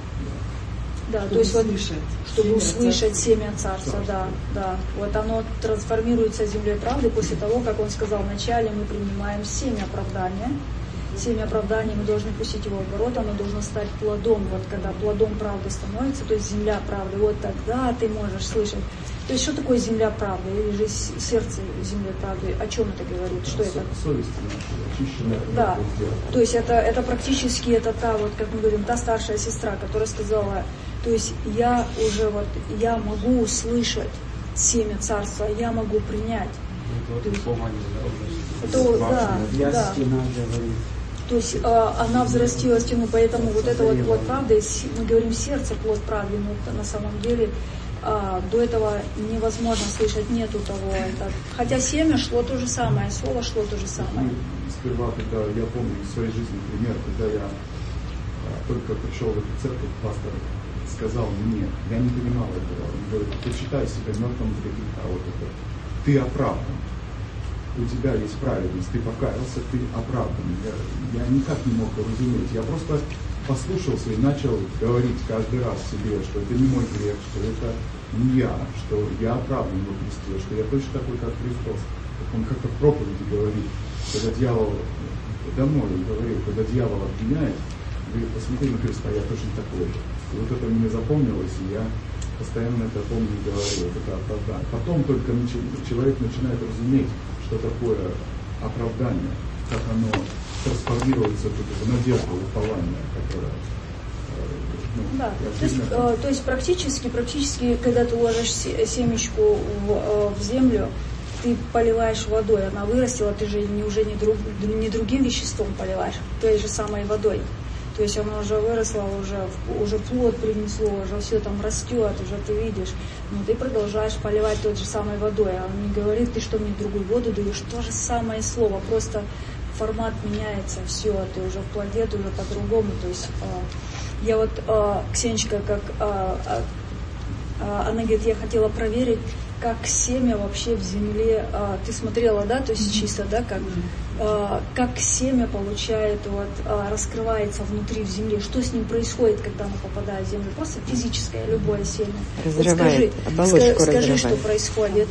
Да, чтобы то есть услышать, вот, чтобы семя услышать царства. семя царства, да, да. Вот оно трансформируется землей правды после того, как он сказал вначале, мы принимаем семя оправдания. Семя оправдания, мы должны пустить его в оборот, оно должно стать плодом. Вот когда плодом правды становится, то есть земля правды, вот тогда ты можешь слышать. То есть что такое земля правды? Или же сердце земли правды? О чем это говорит? Что это? Совесть наша, очищенная. Да. То есть это, это практически это та, вот, как мы говорим, та старшая сестра, которая сказала, то есть я уже вот, я могу услышать семя царства, я могу принять. Это есть, слово не то, да, да. То есть э, она взрастила стену, поэтому вот это вот плод правды, мы говорим сердце плод правды, но на самом деле э, до этого невозможно слышать, нету того. Это, хотя семя шло то же самое, слово шло то же самое. Сперва, когда я помню в своей жизни пример, когда я только пришел в эту церковь, пастор сказал мне, я не понимал этого, он говорит, почитай себя мертвым для греха, вот это, ты оправдан. У тебя есть праведность, ты покаялся, ты оправдан. Я, я никак не мог разуметь. Я просто послушался и начал говорить каждый раз себе, что это не мой грех, что это не я, что я оправдан во Христе, что я точно такой, как Христос. Он как-то в проповеди говорит, когда дьявол, домой говорил, когда дьявол обвиняет, говорит, посмотри на Христа, я точно такой же. И вот это мне запомнилось, и я постоянно это помню и говорю, вот это оправдание. Потом только человек начинает разуметь, что такое оправдание, как оно трансформируется в надежду, упование, которое Ну, да. То есть, э, то есть практически, практически, когда ты ложишь семечку в, в землю, ты поливаешь водой, она вырастила, ты же не, уже не, друг, не другим веществом поливаешь, той же самой водой. То есть она уже выросла, уже, уже плод принесло, уже все там растет, уже ты видишь. Но ты продолжаешь поливать той же самой водой. А он не говорит, ты что мне другую воду даешь, то же самое слово, просто формат меняется, все, ты уже в плоде, ты уже по-другому. То есть э, я вот, э, Ксенечка, как э, э, она говорит, я хотела проверить, как семя вообще в земле, э, ты смотрела, да, то есть mm-hmm. чисто, да, как, э, как семя получает, вот, э, раскрывается внутри в земле, что с ним происходит, когда оно попадает в землю, просто физическое, любое семя. Разрывает, вот оболочку скажи, разрывает. Скажи, что происходит.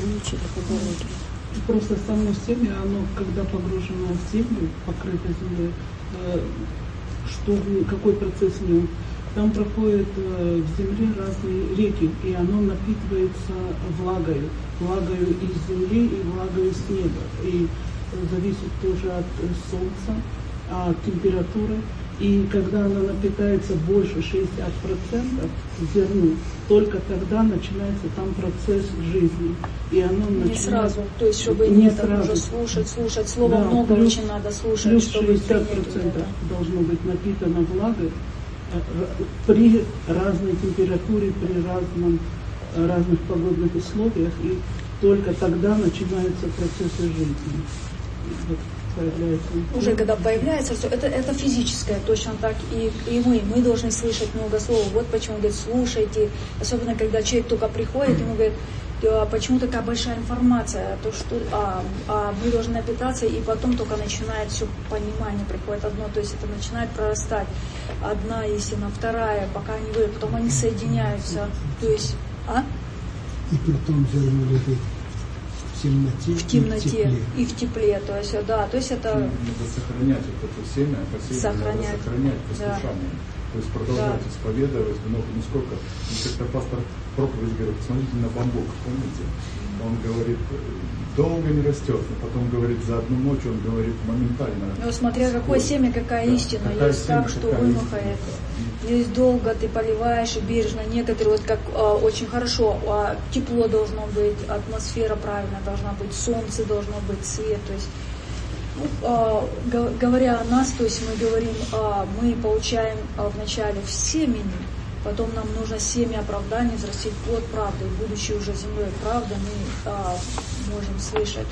Просто само семя, оно, когда погружено в землю, покрыто землей, э, что, какой процесс в нем? Там проходят э, в земле разные реки, и оно напитывается влагой, влагою из земли и влагою с неба. И зависит тоже от солнца, от температуры. И когда оно напитается больше шестьдесят процентов зерну, только тогда начинается там процесс жизни. И оно не начинает... сразу, то есть чтобы не, не там уже слушать, слушать, слово да, много плюс, очень надо слушать, плюс чтобы шестьдесят процентов должно быть напитано влагой при разной температуре, при разном, разных погодных условиях, и только тогда начинаются процессы жизни. Вот появляется. Уже когда появляется, все это, это физическое, точно так и, и мы. Мы должны слышать много слов. Вот почему говорит, слушайте. Особенно когда человек только приходит, ему говорит, почему такая большая информация, то что а, а мы должны напитаться, и потом только начинает все понимание, приходит одно, то есть это начинает прорастать. Одна истина, вторая, пока они выйдут, потом они соединяются. То есть, а? И потом зерно лежит в темноте, в темноте и в тепле. И в тепле. То есть, да, то есть это... Надо сохранять вот это семя, посеянное, сохранять. надо сохранять послушание. Да. То есть продолжать да. исповедовать, много, ну сколько. Как-то пастор проповедь говорит, посмотрите на бамбук, помните? Он говорит, долго не растет, но потом говорит, за одну ночь он говорит моментально. Ну, смотря какое семя, какая да, истина. Какая есть семя, так, что вымахает. Истина. Есть долго ты поливаешь и бережно. Некоторые, вот как а, очень хорошо, а, тепло должно быть, атмосфера правильная должна быть, солнце должно быть, свет. То есть, ну, а, говоря о нас, то есть мы говорим, а, мы получаем а, вначале в семени, потом нам нужно семя оправдания, взрастить плод правды. И будучи уже землей правды, мы а, можем слышать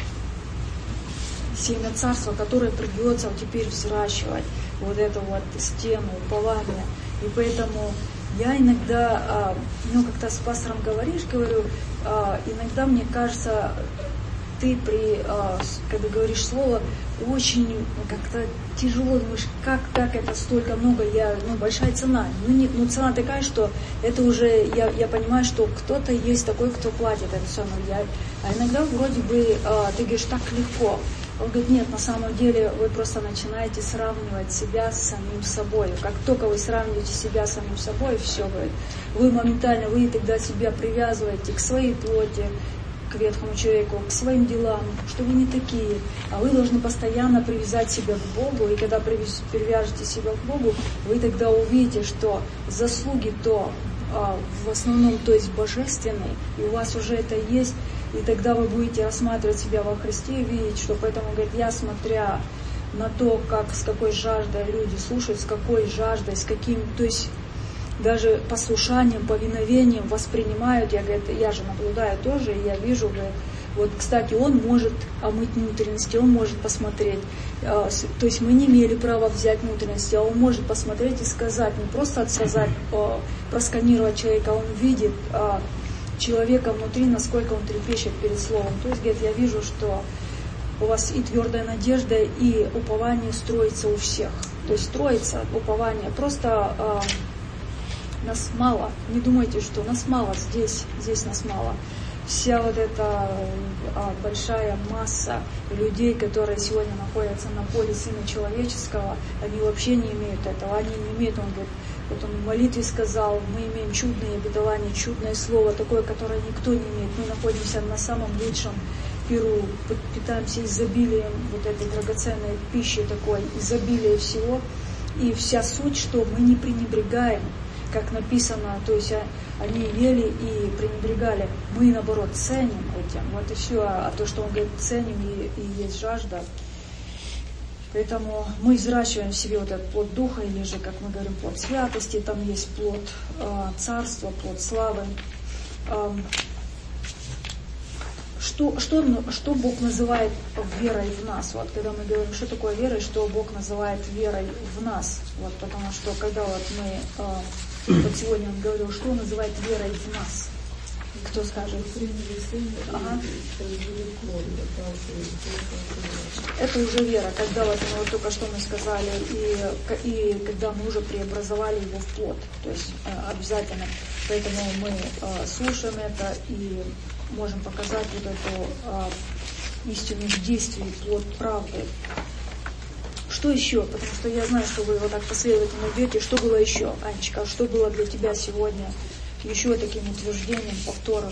семя царства, которое придется теперь взращивать, вот эту вот стену, упования. И поэтому я иногда, а, ну, как-то с пастором говоришь, говорю, а, иногда мне кажется, ты при, а, когда говоришь слово, очень как-то тяжело, думаешь, как так это столько много, я, ну, большая цена. Ну, не, ну, цена такая, что это уже, я, я понимаю, что кто-то есть такой, кто платит эту цену. Я, а иногда вроде бы а, ты говоришь, так легко. Он говорит, нет, на самом деле вы просто начинаете сравнивать себя с самим собой. Как только вы сравниваете себя с самим собой, все, говорит, вы моментально, вы тогда себя привязываете к своей плоти, к ветхому человеку, к своим делам, что вы не такие. А вы должны постоянно привязать себя к Богу, и когда привяжете себя к Богу, вы тогда увидите, что заслуги то а, в основном, то есть божественные, и у вас уже это есть, и тогда вы будете рассматривать себя во Христе и видеть, что поэтому, говорит, я, смотря на то, как, с какой жаждой люди слушают, с какой жаждой, с каким, то есть даже послушанием, повиновением воспринимают, я, говорит, я же наблюдаю тоже, и я вижу, говорит, вот, кстати, он может омыть внутренности, он может посмотреть, то есть мы не имели права взять внутренности, а он может посмотреть и сказать, не просто сказать, просканировать человека, он видит человека внутри, насколько он трепещет перед словом. То есть, говорит, я вижу, что у вас и твердая надежда, и упование строится у всех. То есть строится упование. Просто э, нас мало. Не думайте, что нас мало здесь, здесь нас мало. Вся вот эта э, большая масса людей, которые сегодня находятся на поле Сына Человеческого, они вообще не имеют этого. Они не имеют, он говорит, вот он в молитве сказал, мы имеем чудное обетование, чудное слово, такое, которое никто не имеет. Мы находимся на самом лучшем перу, питаемся изобилием вот этой драгоценной пищи, такой изобилие всего. И вся суть, что мы не пренебрегаем как написано, то есть они ели и пренебрегали. Мы, наоборот, ценим этим. Вот и все. А то, что он говорит, ценим и, и есть жажда. Поэтому мы взращиваем в себе вот этот плод духа, или же, как мы говорим, плод святости, там есть плод э, царства, плод славы. Э, что, что, что Бог называет верой в нас? Вот когда мы говорим, что такое вера, и что Бог называет верой в нас. Вот, потому что когда вот мы, э, вот сегодня он говорил, что он называет верой в нас. Кто скажет? Ага. Это уже вера, когда вот, ну, вот только что мы сказали, и, и когда мы уже преобразовали его в плод. То есть э, обязательно. Поэтому мы э, слушаем это и можем показать вот эту э, истину в действии, плод правды. Что еще? Потому что я знаю, что вы вот так последовательно идете. Что было еще, Анечка? Что было для тебя сегодня еще таким утверждением, повтором?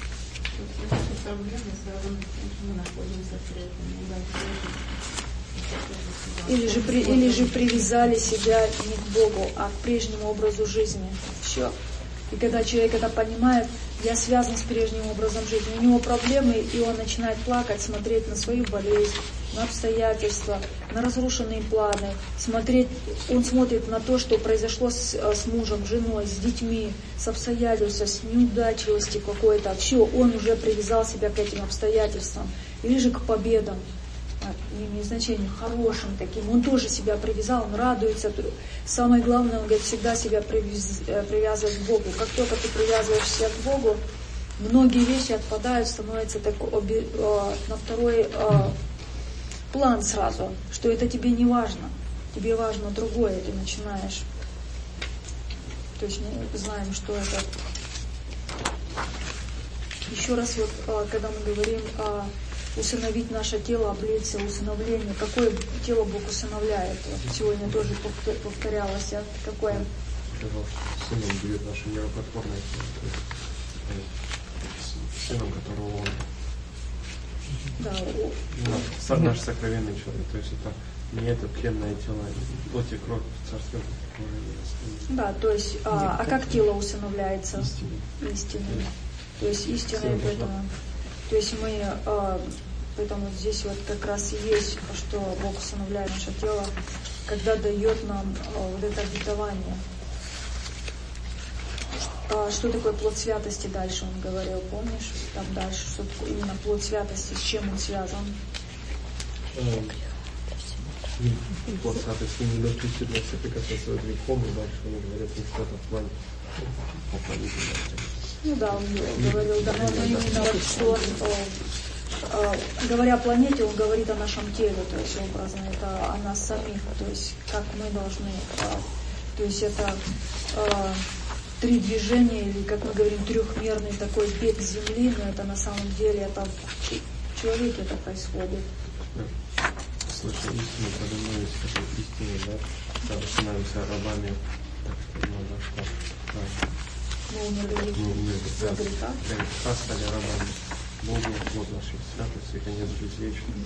Или же, при, или же привязали себя не к Богу, а к прежнему образу жизни. Все. И когда человек это понимает, я связан с прежним образом жизни, у него проблемы, и он начинает плакать, смотреть на свою болезнь, на обстоятельства, на разрушенные планы, смотреть, он смотрит на то, что произошло с, с мужем, женой, с детьми, с обстоятельствами, с неудачливостью какой-то. Все, он уже привязал себя к этим обстоятельствам. Или же к победам, не имеет значения, хорошим таким. Он тоже себя привязал, он радуется. Самое главное, он говорит, всегда себя привяз, привязывать к Богу. Как только ты привязываешься к Богу, многие вещи отпадают, становятся так, обе, э, на второй э, план сразу, что это тебе не важно. Тебе важно другое, ты начинаешь. То есть мы знаем, что это. Еще раз, вот, э, когда мы говорим о усыновить наше тело, облечься усыновление. Какое тело Бог усыновляет? Вот сегодня тоже повторялось. А какое? Сыном будет наше миротворное тело. Сыном, которого он. Да. Наш сокровенный человек. То есть это не это тленное тело, плоть и кровь царства. Да, то есть, а, а как тело усыновляется? Истинной. То есть истинной, поэтому. То есть мы, э, поэтому здесь вот как раз и есть, что Бог усыновляет наше тело, когда дает нам э, вот это обетование. А что такое плод святости дальше он говорил, помнишь? Там дальше, что такое именно плод святости, с чем он связан? Плод святости не допустит нас соприкасаться с грехом, и дальше он говорит, что это в плане пополнительности. Ну да, он говорил, да, но именно вот что, э, э, говоря о планете, он говорит о нашем теле, то есть образно, это о нас самих, то есть как мы должны, э, то есть это э, три движения, или как мы говорим, трехмерный такой бег Земли, но это на самом деле, это в человеке это происходит. Слыша истину, подо мной есть такой истины, да, когда становимся рабами, так что много что. Мы умерли за греха. Греха стали рабами Богу, вот нашей святости, конец жизни вечный.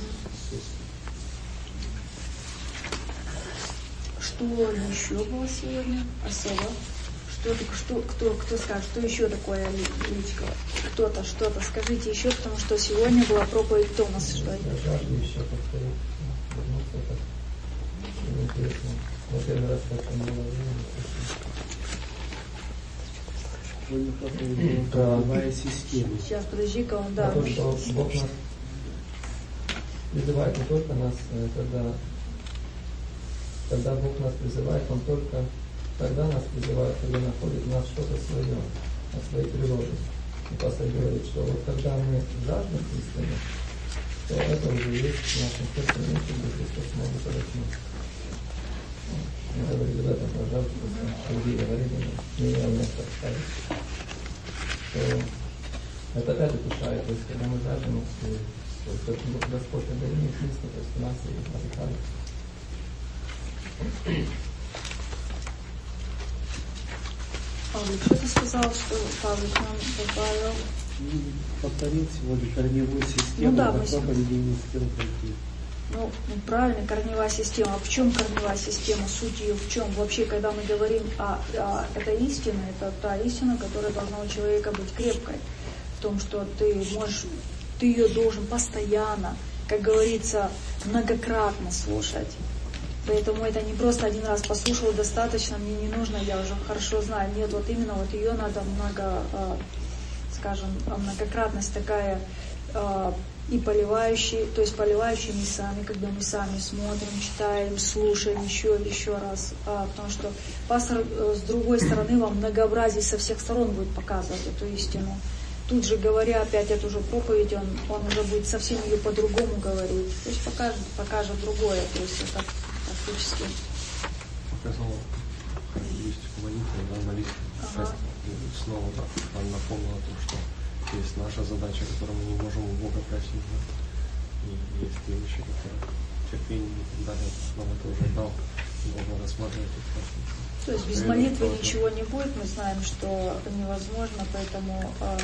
Что еще было сегодня особо? Что, что, кто, кто скажет, что еще такое личка? Кто-то, что-то скажите еще, потому что сегодня была проповедь Томаса. Что это? Еще повторить. Интересно. Вот первый раз как он было. Правовая система. Сейчас, подожди-ка, он, да. Потому что Бог нас призывает не только нас, когда, когда Бог нас призывает, Он только тогда нас призывает, когда находит в нас что-то свое, от своей природы. И пастор говорит, что вот когда мы жаждем истины, то это уже есть в нашем сердце месте, где Христос может подохнуть. Мы говорили об этом, пожалуйста, другие говорили, не имел места оставить. То это опять утешает, то есть когда мы жаждем, то есть Господь одарил их место, то есть нас и отдыхали. Павлик, что ты сказал, что Павлик нам добавил? Повторить сегодня корневую систему, ну, да, как проповеди не успел пройти. Ну, правильно, корневая система. А в чем корневая система? Суть ее в чем? Вообще, когда мы говорим о, о это истина, это та истина, которая должна у человека быть крепкой. В том, что ты можешь, ты ее должен постоянно, как говорится, многократно слушать. Поэтому это не просто один раз послушал, достаточно, мне не нужно, я уже хорошо знаю. Нет, вот именно вот ее надо много, скажем, многократность такая, и поливающий, то есть поливающими сами, когда мы сами смотрим, читаем, слушаем еще еще раз. Потому что пастор с другой стороны вам многообразие со всех сторон будет показывать эту истину. Тут же говоря опять эту же проповедь, он, он уже будет совсем ее по-другому говорить. То есть покажет, покажет другое. То есть это практически. Показал характеристику молитвы, да, молитвы. Ага. Снова да, он напомнил о том, что есть наша задача, которую мы не можем у Бога просить. Да? И есть те вещи, которые терпение и так далее. Нам это уже дал. Бога рассматривать их. То есть без молитвы ничего не будет. Мы знаем, что невозможно, поэтому э,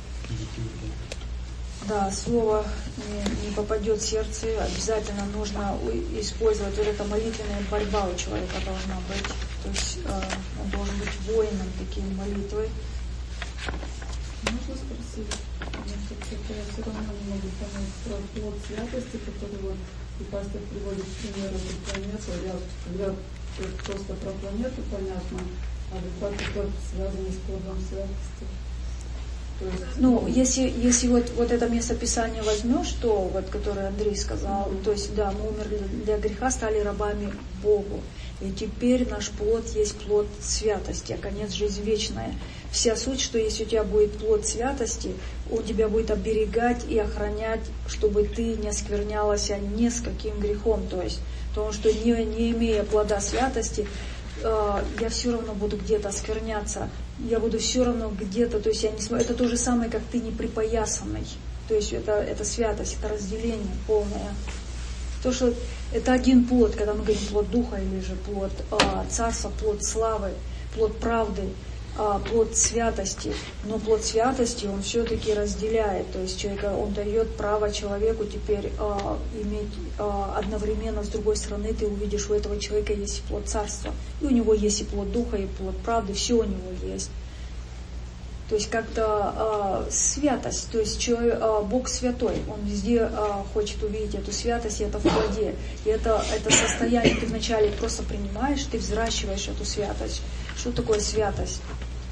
да, слово не, не попадет в сердце. Обязательно нужно использовать вот эта молитвенная борьба у человека должна быть. То есть э, он должен быть воином такие молитвы. Можно спросить, я все равно не могу понять про плод святости, который вот и пастор приводит пример эту планету. Я, я просто про планету понятно, а как это связано с плодом святости. Есть, ну, если, если вот, вот это местописание возьмешь, то, вот, которое Андрей сказал, mm-hmm. то есть, да, мы умерли для греха, стали рабами Богу. И теперь наш плод есть плод святости, а конец жизнь вечная. Вся суть, что если у тебя будет плод святости, он тебя будет оберегать и охранять, чтобы ты не осквернялась ни с каким грехом. То есть, потому что не, не имея плода святости, э, я все равно буду где-то оскверняться. Я буду все равно где-то, то есть я не смогу. Это то же самое, как ты не припоясанный. То есть это, это святость, это разделение полное. То, что это один плод, когда мы говорим плод духа или же плод э, царства, плод славы, плод правды, э, плод святости. Но плод святости он все-таки разделяет. То есть человек, он дает право человеку теперь э, иметь э, одновременно с другой стороны, ты увидишь, у этого человека есть и плод царства. И у него есть и плод духа, и плод правды, все у него есть. То есть как-то э, святость, то есть человек, э, Бог святой, Он везде э, хочет увидеть эту святость, и это в плоде. И это, это состояние ты вначале просто принимаешь, ты взращиваешь эту святость. Что такое святость?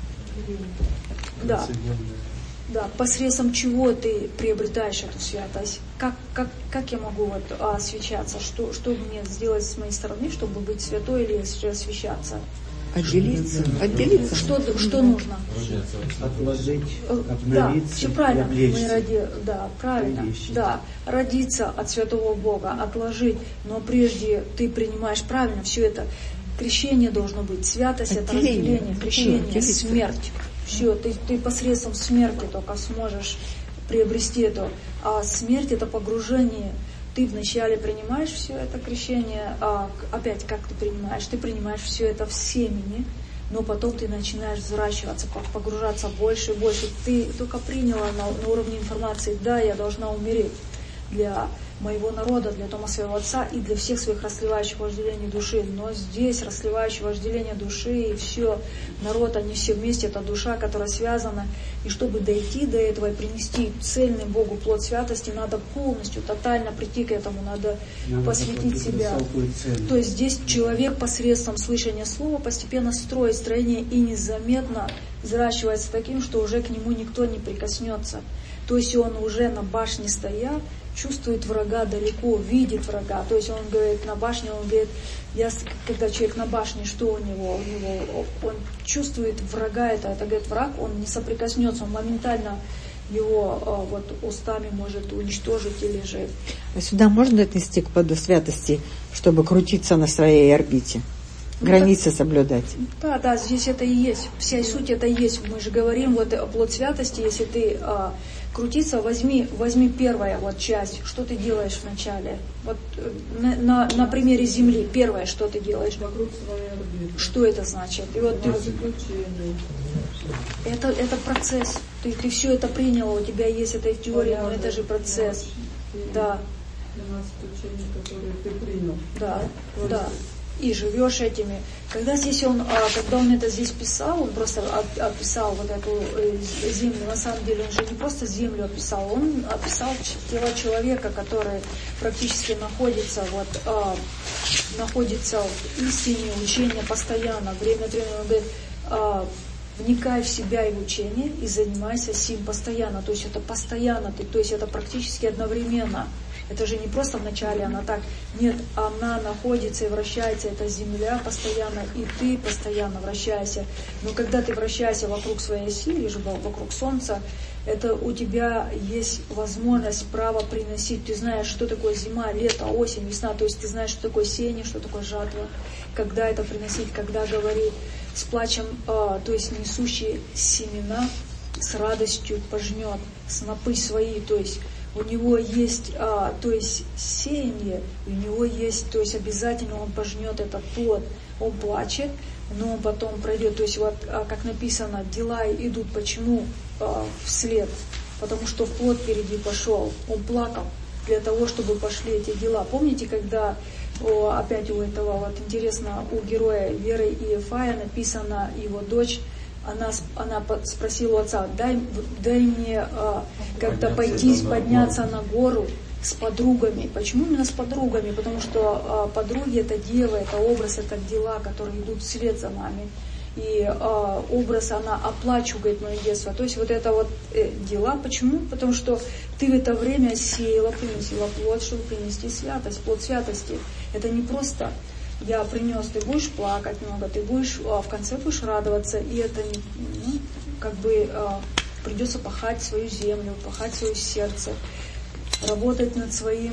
Да. Да, посредством чего ты приобретаешь эту святость? Как, как, как я могу вот, освящаться? Что, что мне сделать с моей стороны, чтобы быть святой или освящаться? Отделиться. Отделиться. Что, что нужно? Отложить, обновиться. Да, все правильно. Мы ради, да, правильно. Да, родиться от святого Бога, отложить. Но прежде ты принимаешь правильно все это. Крещение должно быть. Святость — это разделение. Крещение, отделиться. Смерть. Все, ты, ты посредством смерти только сможешь приобрести это. А смерть — это погружение. Ты вначале принимаешь все это крещение, а опять как ты принимаешь? Ты принимаешь все это в семени, но потом ты начинаешь взращиваться, погружаться больше и больше. Ты только приняла на, на уровне информации: да, я должна умереть для моего народа, для дома своего отца и для всех своих расслевающих вожделений души. Но здесь расслевающее вожделение души и все, народ, они все вместе, это душа, которая связана. И чтобы дойти до этого и принести цельный Богу плод святости, надо полностью, тотально прийти к этому, надо, надо посвятить себя. То есть здесь человек посредством слышания слова постепенно строит строение и незаметно взращивается таким, что уже к нему никто не прикоснется. То есть он уже на башне стоя, чувствует врага далеко, видит врага. То есть он говорит на башне, он говорит, я, когда человек на башне, что у него? У него он чувствует врага, это, это говорит враг, он не соприкоснется, он моментально его вот устами может уничтожить или же... А сюда можно отнести к плоду святости, чтобы крутиться на своей орбите? Границы ну, соблюдать. Да, да, здесь это и есть. Вся суть это и есть. Мы же говорим, вот плод святости, если ты а, крутиться, возьми, возьми первая вот часть, что ты делаешь вначале. Вот на, на, на примере Земли, первое, что ты делаешь. Вокруг своей орбиты. Что это значит? И вот ты, это, это процесс. Ты, ты все это приняла, у тебя есть это в теории, но это же процесс. Да. тринадцать учений, которые ты принял. Да, да. И живешь этими. Когда здесь он, когда он это здесь писал, он просто описал вот эту землю. На самом деле он же не просто землю описал, он описал тело человека, который практически находится вот находится в истине учения постоянно, время от времени. Он говорит, вникай в себя и в учение и занимайся сим постоянно. То есть это постоянно, то есть это практически одновременно. Это же не просто вначале она так, нет, она находится и вращается, эта земля постоянно, и ты постоянно вращаешься. Но когда ты вращаешься вокруг своей оси, лишь вокруг Солнца, это у тебя есть возможность, право приносить. Ты знаешь, что такое зима, лето, осень, весна, то есть ты знаешь, что такое сеяние, что такое жатва, когда это приносить, когда говорить с плачем, э, то есть несущий семена с радостью пожнет, снопы свои, то есть у него есть, а, то есть сеяние, у него есть, то есть обязательно он пожнет этот плод, он плачет, но он потом пройдет, то есть вот, а, как написано, дела идут, почему а, вслед, потому что плод впереди пошел, он плакал для того, чтобы пошли эти дела. Помните, когда о, опять у этого, вот интересно, у героя Веры и Ефая написано, его дочь, Она, она спросила у отца, дай, дай мне а, как-то пойти, подняться на гору с подругами. Почему именно с подругами? Потому что а, подруги это дело, это образ, это дела, которые идут вслед за нами. И а, образ, она оплачивает мое детство. То есть вот это вот э, дела. Почему? Потому что ты в это время сеяла, приносила плод, чтобы принести святость, плод святости. Это не просто... Я принес, ты будешь плакать много, ты будешь, а в конце будешь радоваться, и это ну, как бы а, придется пахать свою землю, пахать свое сердце, работать над своим,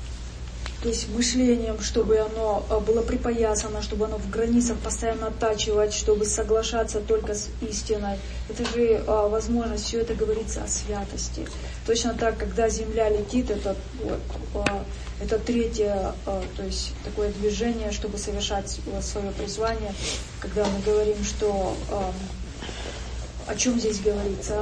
то есть мышлением, чтобы оно было припоясано, чтобы оно в границах постоянно оттачивать, чтобы соглашаться только с истиной. Это же а, возможность, все это говорится о святости. Точно так, когда земля летит, это вот, а, это третье, то есть такое движение, чтобы совершать свое призвание, когда мы говорим, что о чем здесь говорится,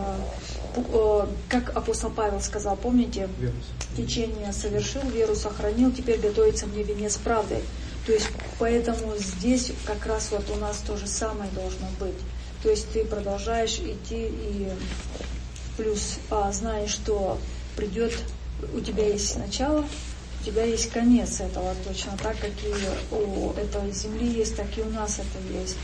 как апостол Павел сказал, помните, течение совершил, веру сохранил, теперь готовится мне венец правды. То есть поэтому здесь как раз вот у нас то же самое должно быть. То есть ты продолжаешь идти и плюс знаешь, что придет. У тебя есть начало, у тебя есть конец этого, точно так, как и у этой земли есть, так и у нас это есть.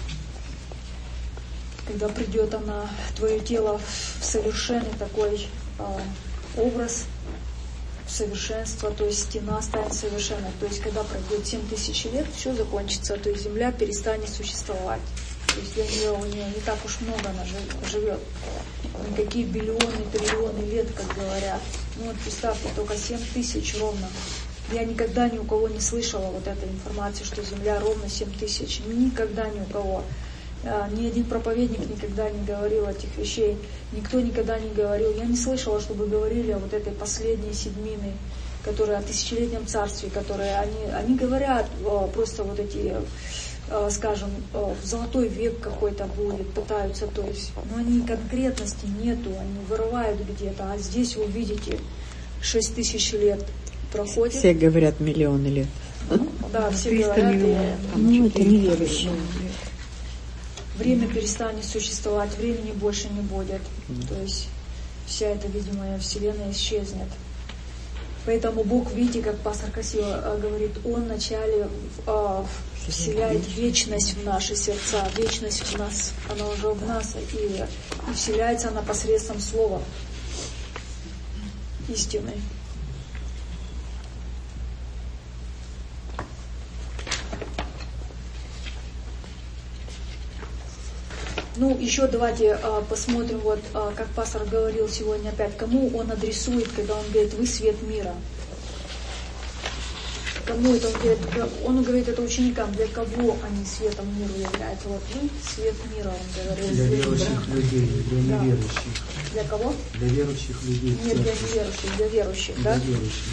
Когда придет она, твое тело в совершенный такой э, образ, в совершенство, то есть стена станет совершенной. То есть когда пройдет семь тысяч лет, все закончится, то есть земля перестанет существовать. То есть для нее, у нее не так уж много она живет. Никакие биллионы, триллионы лет, как говорят. Ну вот представьте, только семь тысяч ровно. Я никогда ни у кого не слышала вот этой информации, что Земля ровно семь тысяч. Никогда ни у кого. Ни один проповедник никогда не говорил этих вещей. Никто никогда не говорил. Я не слышала, чтобы говорили о вот этой последней седьмины, которая о тысячелетнем царстве, которые они, они говорят просто вот эти... скажем, золотой век какой-то будет, пытаются, то есть, но они конкретности нету, они вырывают где-то, а здесь вы видите, шесть тысяч лет проходит. Все говорят миллионы лет. Ну, да, все говорят. Ну, это неверующие. Время перестанет существовать, времени больше не будет. То есть, вся эта видимая вселенная исчезнет. Поэтому Бог, видите, как пастор красиво говорит, Он вначале э, вселяет вечность в наши сердца, вечность в нас, она уже в нас, и, и вселяется она посредством слова истины. Ну, еще давайте а, посмотрим, вот а, как пастор говорил сегодня опять, кому он адресует, когда он говорит, вы свет мира. Кому это он говорит? Он говорит это ученикам, для кого они светом миру являются. Вот вы свет мира, он говорит. Для верующих людей, для да. неверующих. Для кого? Для верующих людей. Нет, для неверующих, для верующих, да? Для верующих,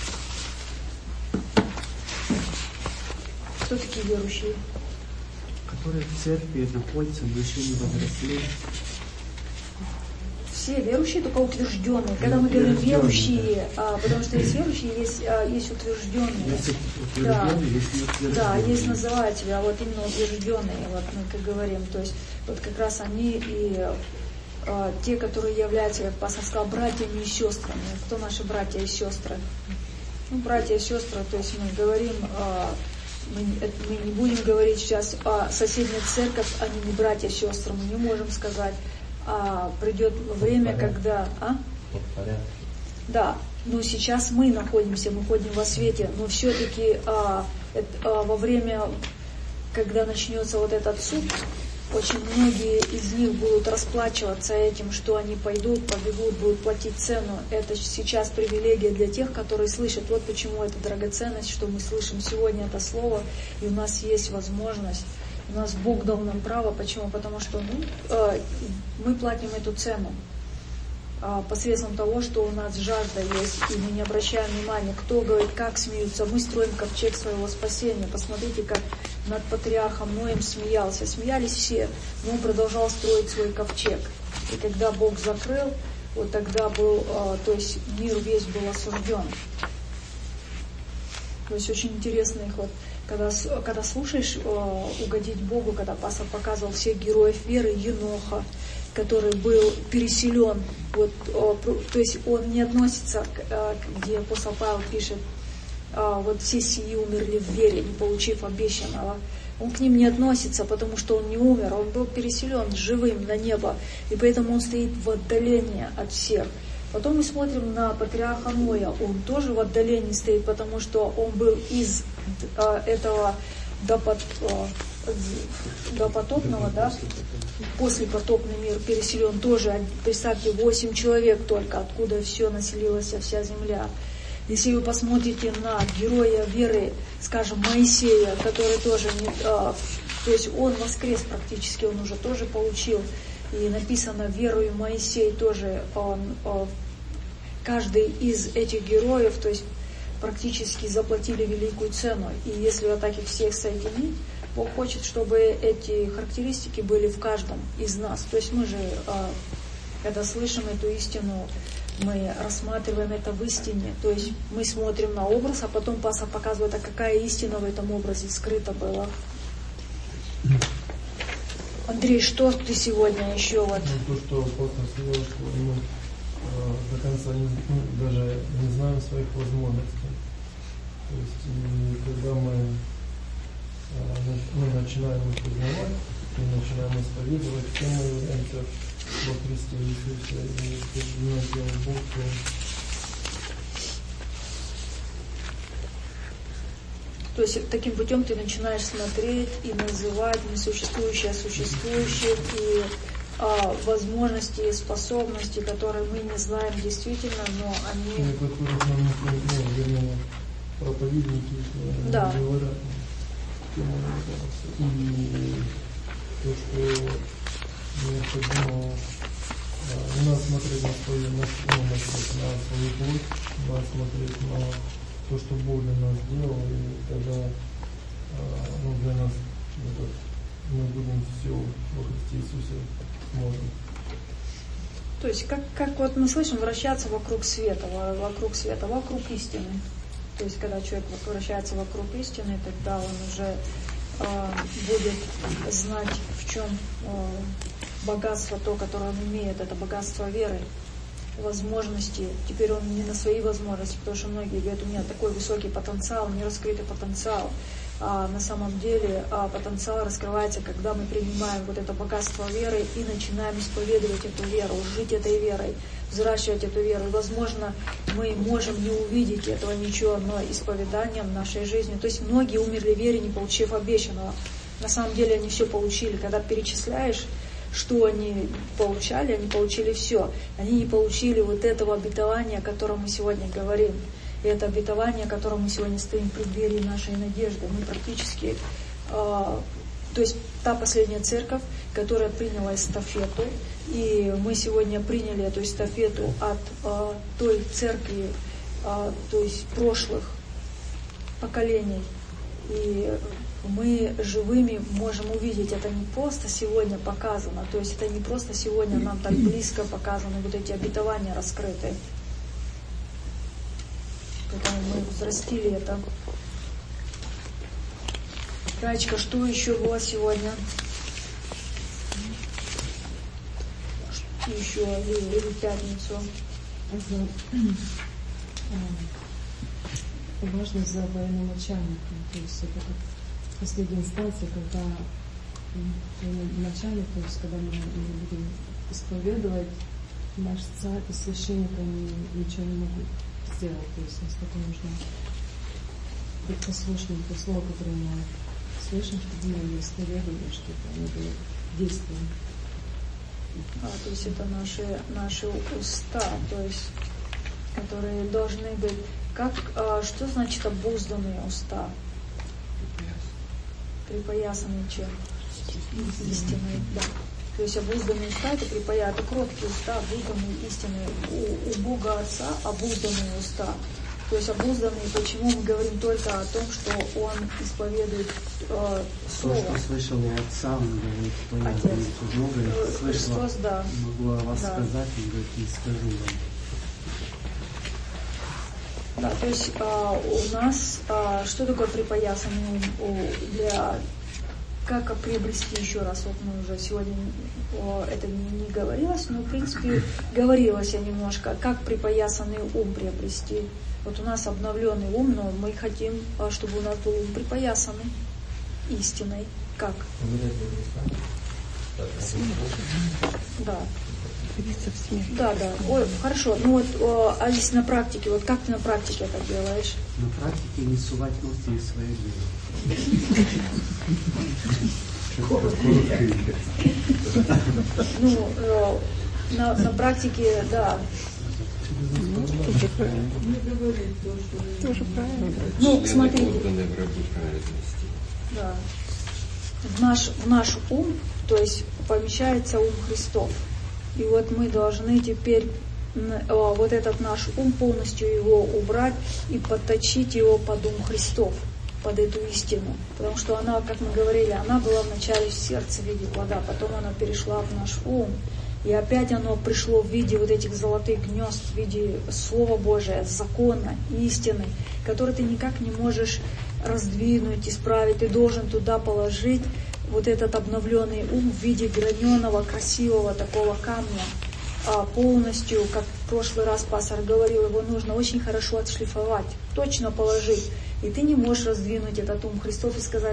да. Кто такие верующие? Которые в церкви находятся, но еще не возросли. В все верующие, только утвержденные. Когда мы говорим верующие, а, потому что есть верующие, есть, а, есть утвержденные. Есть Да, утвержденные, есть неутвержденные. да, есть называтели, а вот именно утвержденные, вот мы как говорим. То есть вот как раз они и а, те, которые являются, как пастор сказал, братьями и сестрами. Кто наши братья и сестры? Ну, братья и сестры, то есть мы говорим, а, мы, мы не будем говорить сейчас о соседней церкви, они не братья и сестры, мы не можем сказать. А придет время, когда... А? Да, но сейчас мы находимся, мы ходим во свете, но все-таки а, а, во время, когда начнется вот этот суд, очень многие из них будут расплачиваться этим, что они пойдут, побегут, будут платить цену. Это сейчас привилегия для тех, которые слышат. Вот почему это драгоценность, что мы слышим сегодня это слово, и у нас есть возможность. У нас Бог дал нам право. Почему? Потому что ну, э, мы платим эту цену э, посредством того, что у нас жажда есть, и мы не обращаем внимания, кто говорит, как смеются. Мы строим ковчег своего спасения. Посмотрите, как над патриархом Ноем смеялся. Смеялись все, но он продолжал строить свой ковчег. И когда Бог закрыл, вот тогда был, э, то есть мир весь был осужден. То есть очень интересно их вот. Когда, когда слушаешь э, угодить Богу, когда пастор показывал всех героев веры, Еноха, который был переселен, вот, э, то есть он не относится, к, э, где апостол Павел пишет, э, вот все сии умерли в вере, не получив обещанного. Он к ним не относится, потому что он не умер, он был переселен живым на небо, и поэтому он стоит в отдалении от всех. Потом мы смотрим на патриарха Ноя, он тоже в отдалении стоит, потому что он был из э, этого допот, э, допотопного, да, послепотопный мир переселен тоже, представьте, восемь человек только, откуда все населилась вся земля. Если вы посмотрите на героя веры, скажем, Моисея, который тоже, не, э, то есть он воскрес практически, он уже тоже получил. И написано, верою Моисей тоже, он, он, каждый из этих героев, то есть практически заплатили великую цену. И если вот так их всех соединить, Бог хочет, чтобы эти характеристики были в каждом из нас. То есть мы же, когда слышим эту истину, мы рассматриваем это в истине. То есть мы смотрим на образ, а потом пастор показывает, а какая истина в этом образе скрыта была. Андрей, что ты сегодня еще вот? Ну, то, что пастор сказал, что мы э, до конца не, ну, даже не знаем своих возможностей. То есть, и когда мы, э, мы начинаем их узнавать, и начинаем исповедовать, кем мы являемся во Христе Иисусе, и подчиняем дело Бог, то То есть таким путем ты начинаешь смотреть и называть несуществующее существующее, и а, возможности и способности, которые мы не знаем действительно, но они... Ну, которых нам, ну, вернее, проповедники да. говорят, и то, что необходимо не надо смотреть на свою, на, ну, на свою плоть, надо смотреть на то, что Бог для нас сделал, и тогда ну, для нас это, мы будем все во Христе Иисусе можем. То есть, как, как вот мы слышим, вращаться вокруг света, вокруг света, вокруг истины. То есть, когда человек вращается вокруг истины, тогда он уже э, будет знать, в чем э, богатство то, которое он имеет, это богатство веры, возможности. Теперь он не на свои возможности, потому что многие говорят, у меня такой высокий потенциал, не раскрытый потенциал. А на самом деле а, потенциал раскрывается, когда мы принимаем вот это богатство веры и начинаем исповедовать эту веру, жить этой верой, взращивать эту веру. И, возможно, мы можем не увидеть этого ничего, но исповеданием нашей жизни. То есть многие умерли в вере, не получив обещанного. На самом деле они все получили. Когда перечисляешь, что они получали, они получили все. Они не получили вот этого обетования, о котором мы сегодня говорим. И это обетование, о котором мы сегодня стоим в преддверии нашей надежды. Мы практически, э, то есть та последняя церковь, которая приняла эстафету, и мы сегодня приняли эту эстафету от э, той церкви, э, то есть прошлых поколений. И мы живыми можем увидеть, это не просто сегодня показано, то есть это не просто сегодня нам так близко показаны вот эти обетования раскрытые. Поэтому мы взрастили это. Раечка, что еще было сегодня? Что еще? Или в пятницу? Важность за военачальником. То есть это как последняя инстанция, когда начальник, то есть когда мы будем исповедовать, наш царь и священник, они ничего не могут сделать. То есть насколько нужно быть послушным то слово, которое мы слышим, чтобы мы не исповедовали, чтобы оно было действенным. А, то есть это наши, наши уста, то есть, которые должны быть. Как, а, что значит обузданные уста? Припоясанный чем? Истинный, да. То есть обузданные уста это припоя, это кроткие уста, обузданные истинные. У, у Бога Отца обузданные уста. То есть обузданные, почему мы говорим только о том, что Он исповедует э, Слово. То, что слышал у Отца, он говорит, понятно, Отец. много слышала, Христос, да. могу о вас Да. сказать, он говорит, не скажу вам. Да, то есть а, у нас, а, что такое припоясанный ум? Для, как приобрести еще раз, вот мы уже сегодня о, это не, не говорилось, но в принципе говорилось я немножко, как припоясанный ум приобрести. Вот у нас обновленный ум, но мы хотим, чтобы у нас был ум припоясанный истиной. Как? Да. Да, да. Ой, хорошо. Ну вот, о, а если на практике, вот как ты на практике это делаешь? На практике не сувать ногти в свое дело. Ну, э, на, на практике, да. Тоже правильно. Тоже правильно. Ну, смотрите. Да. В наш, в наш ум, то есть помещается ум Христов. И вот мы должны теперь о, вот этот наш ум полностью его убрать и подточить его под ум Христов, под эту истину. Потому что она, как мы говорили, она была вначале в сердце в виде плода, потом она перешла в наш ум. И опять оно пришло в виде вот этих золотых гнезд, в виде Слова Божия, закона, истины, который ты никак не можешь раздвинуть, исправить. Ты должен туда положить вот этот обновленный ум в виде граненого, красивого такого камня, а полностью, как в прошлый раз пастор говорил, его нужно очень хорошо отшлифовать, точно положить. И ты не можешь раздвинуть этот ум Христов и сказать,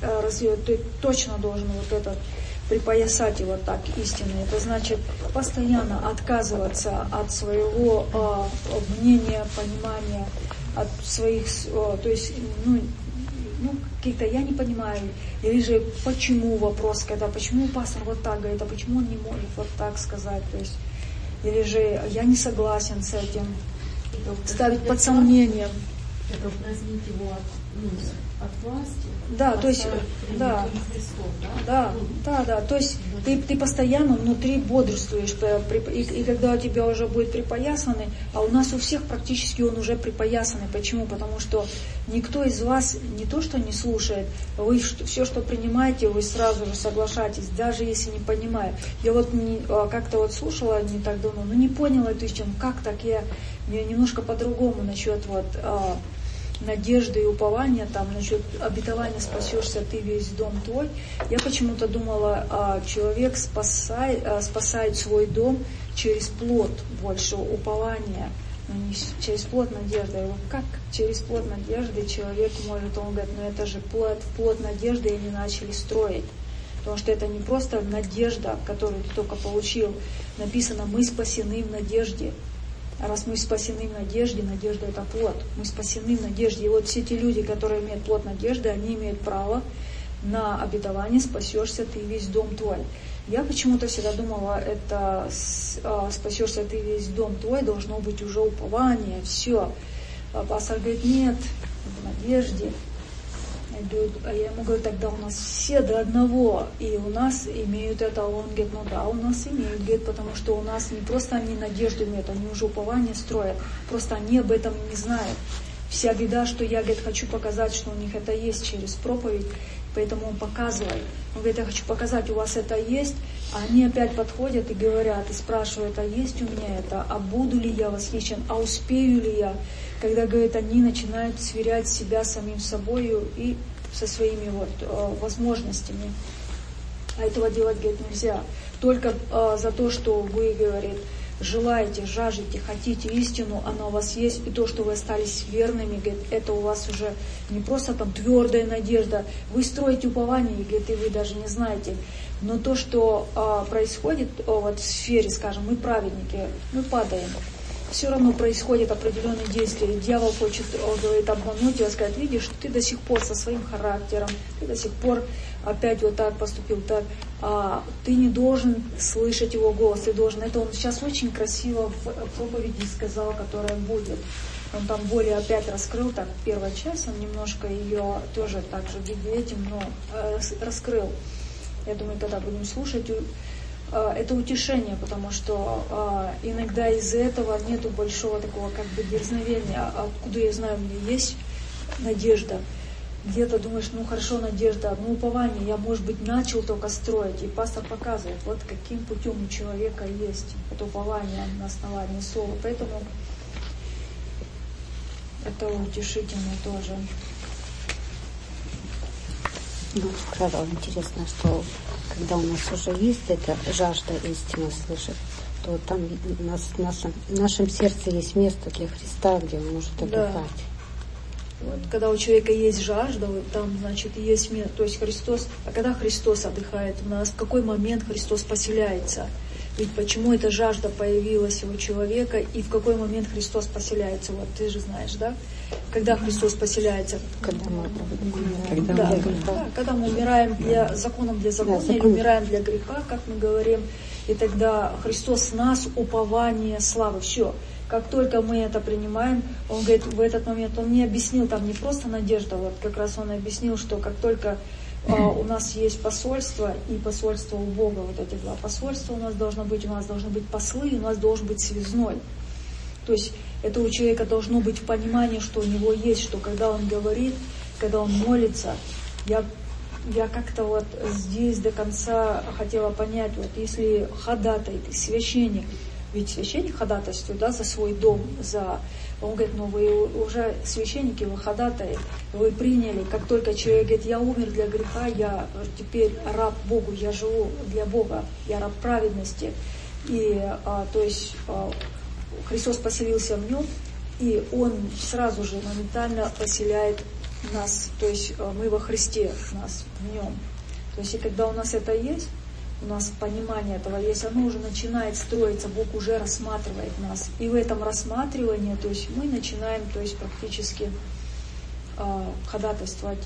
ты точно должен вот этот припоясать его так истинно. Это значит постоянно отказываться от своего э, мнения, понимания, от своих, э, то есть, ну, ну, какие-то, я не понимаю, или же почему вопрос, когда, почему пастор вот так говорит, а почему он не может вот так сказать, то есть, или же я не согласен с этим, ставить под сомнением. Это упразднить его от, ну, от власти. Да, то есть, да, Христов, да? да, да, да, то есть ты, ты постоянно внутри бодрствуешь, и, и когда у тебя уже будет припоясанный, а у нас у всех практически он уже припоясанный. Почему? Потому что никто из вас не то, что не слушает, вы все, что принимаете, вы сразу же соглашаетесь, даже если не понимая. Я вот не, как-то вот слушала не так давно, но не поняла эту истину, как так я немножко по-другому насчет вот надежды и упования, там, насчет обетования спасешься ты весь дом твой. Я почему-то думала, а, человек спасай, а, спасает свой дом через плод больше упования, но не через плод надежды. Я говорю, как через плод надежды человек может, он говорит, ну это же плод, плод надежды они начали строить. Потому что это не просто надежда, которую ты только получил. Написано, мы спасены в надежде. А раз мы спасены в надежде, надежда это плод. Мы спасены в надежде. И вот все те люди, которые имеют плод надежды, они имеют право на обетование «спасешься ты весь дом твой». Я почему-то всегда думала, это «спасешься ты весь дом твой» должно быть уже упование, все. А пастор говорит, нет, в надежде. А я ему говорю, тогда у нас все до одного, и у нас имеют это. Он говорит, ну да, у нас имеют, говорит, потому что у нас не просто они надежду имеют, они уже упование строят, просто они об этом не знают. Вся беда, что я, говорит, хочу показать, что у них это есть через проповедь, поэтому он показывает. Он говорит, я хочу показать, у вас это есть, а они опять подходят и говорят, и спрашивают, а есть у меня это, а буду ли я восхищен, а успею ли я, когда, говорит, они начинают сверять себя самим собой и со своими вот возможностями. А этого делать, говорит, нельзя. Только э, за то, что вы, говорит, желаете, жаждете, хотите истину, она у вас есть, и то, что вы остались верными, говорит, это у вас уже не просто там твердая надежда, вы строите упование, говорит, и вы даже не знаете. Но то, что а, происходит а, вот в сфере, скажем, мы праведники, мы падаем, все равно происходит определенные действия. Дьявол хочет, он говорит, обмануть его, сказать, видишь, ты до сих пор со своим характером, ты до сих пор опять вот так поступил, так, а, ты не должен слышать его голос, ты должен, это он сейчас очень красиво в проповеди сказал, которая будет. Он там более опять раскрыл, так, первая часть, он немножко ее тоже так же в виде этим, но э, раскрыл. Я думаю, когда будем слушать, это утешение, потому что а, иногда из-за этого нету большого такого как бы дерзновения. Откуда я знаю, у меня есть надежда. Где-то думаешь, ну хорошо, надежда, ну упование, я, может быть, начал только строить. И пастор показывает, вот каким путем у человека есть это упование на основании слова. Поэтому это утешительно тоже. Ну, сказал, интересно, что когда у нас уже есть эта жажда истины слышать, то там у нас, в, нашем, в нашем сердце есть место для Христа, где он может отдыхать. Да. Вот, когда у человека есть жажда, вот там, значит, есть место. То есть Христос, а когда Христос отдыхает у нас, в какой момент Христос поселяется? Ведь почему эта жажда появилась у человека, и в какой момент Христос поселяется? Вот ты же знаешь, да? Когда Христос поселяется? Когда мы, когда да, мы, да, когда мы умираем для законом для закона, да, закон. Или умираем для греха, как мы говорим, и тогда Христос в нас упование славы. Все. Как только мы это принимаем, он говорит, в этот момент он не объяснил, там не просто надежда, вот как раз он объяснил, что как только Uh, у нас есть посольство и посольство у Бога, вот эти два посольства у нас должно быть, у нас должны быть послы, и у нас должен быть связной. То есть это у человека должно быть понимание, что у него есть, что когда он говорит, когда он молится, я, я как-то вот здесь до конца хотела понять, вот если ходатай, священник, ведь священник ходатайствует, да, за свой дом, за... Он говорит, ну вы уже священники, вы ходатаи, вы приняли, как только человек говорит, я умер для греха, я теперь раб Богу, я живу для Бога, я раб праведности. И, а, то есть, а, Христос поселился в нем, и Он сразу же моментально поселяет нас, то есть а, мы во Христе, нас в Нем. То есть, и когда у нас это есть, у нас понимание этого есть, оно уже начинает строиться, Бог уже рассматривает нас. И в этом рассматривании, то есть мы начинаем, то есть практически э, ходатайствовать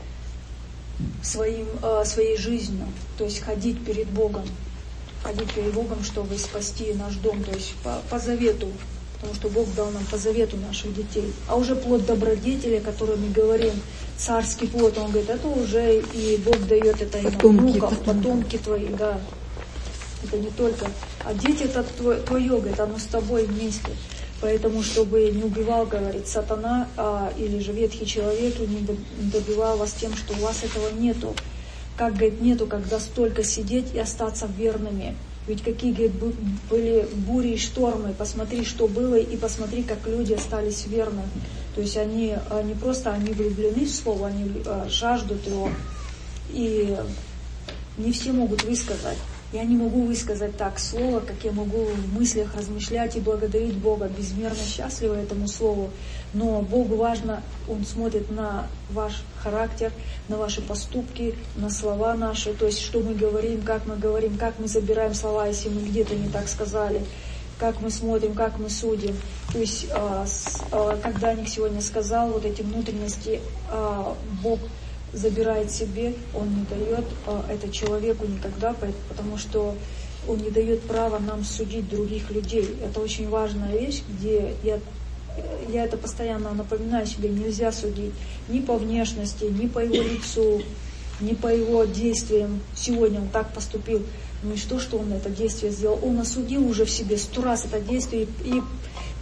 своим, э, своей жизнью, то есть ходить перед Богом, ходить перед Богом, чтобы спасти наш дом, то есть по, по завету, потому что Бог дал нам по завету наших детей. А уже плод добродетели, о котором мы говорим, царский плод, он говорит, это уже и Бог дает это и внукам, потомки твои, да. Это не только. А дети это твое, твое, говорит, оно с тобой вместе. Поэтому, чтобы не убивал, говорит, сатана а, или же ветхий человек, и не добивал вас тем, что у вас этого нету. Как, говорит, нету, когда столько сидеть и остаться верными. Ведь какие, говорит, были бури и штормы, посмотри, что было, и посмотри, как люди остались верны. То есть они не просто они влюблены в Слово, они жаждут его. И не все могут высказать. Я не могу высказать так Слово, как я могу в мыслях размышлять и благодарить Бога, безмерно счастлива этому Слову. Но Богу важно, Он смотрит на ваш характер, на ваши поступки, на слова наши, то есть что мы говорим, как мы говорим, как мы забираем слова, если мы где-то не так сказали, как мы смотрим, как мы судим. То есть, когда Ник сегодня сказал, вот эти внутренности Бог забирает себе, Он не дает это человеку никогда, потому что Он не дает права нам судить других людей. Это очень важная вещь, где я, я это постоянно напоминаю себе, нельзя судить ни по внешности, ни по его лицу, ни по его действиям. Сегодня он так поступил. Ну и что, что он это действие сделал? Он осудил уже в себе сто раз это действие и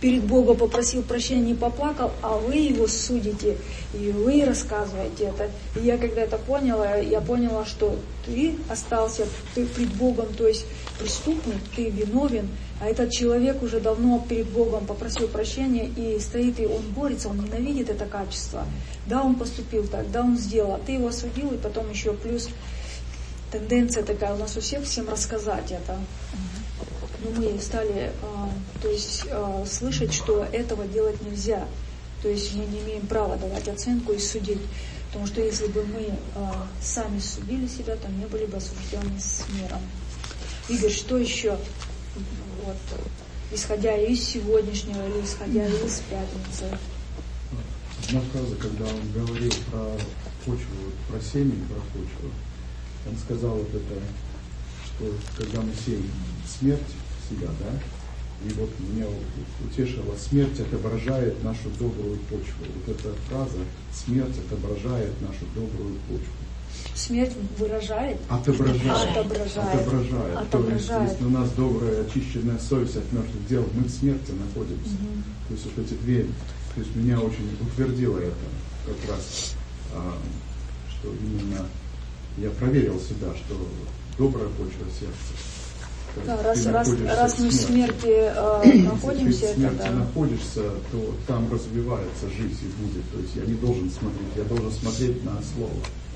перед Богом попросил прощения, не поплакал, а вы его судите, и вы рассказываете это. И я когда это поняла, я поняла, что ты остался ты пред Богом, то есть преступник, ты виновен, а этот человек уже давно перед Богом попросил прощения и стоит, и он борется, он ненавидит это качество. Да, он поступил так, да, он сделал, а ты его осудил, и потом еще плюс тенденция такая у нас у всех всем рассказать это. Но мы стали, то есть, слышать, что этого делать нельзя. То есть мы не имеем права давать оценку и судить. Потому что если бы мы сами судили себя, то не были бы осуждены с миром. Игорь, что еще? Вот, исходя из сегодняшнего или исходя из пятницы. Одна фраза, когда он говорил про почву, про семя, про почву, он сказал вот это, что когда мы сеем смерть в себя, да, и вот меня утешила, смерть отображает нашу добрую почву. Вот эта фраза, смерть отображает нашу добрую почву. Смерть выражает? Отображает. Отображает. Отображает. Отображает. То есть, если у нас добрая, очищенная совесть от мертвых дел, мы в смерти находимся. Угу. То есть вот эти две, то есть меня очень утвердило это как раз, а, что именно я проверил себя, что добрая почва сердца. Да, раз, раз, раз мы в смерти э, находимся, если ты в смерти это, да. находишься, то там развивается жизнь и будет. То есть я не должен смотреть, я должен смотреть на слово.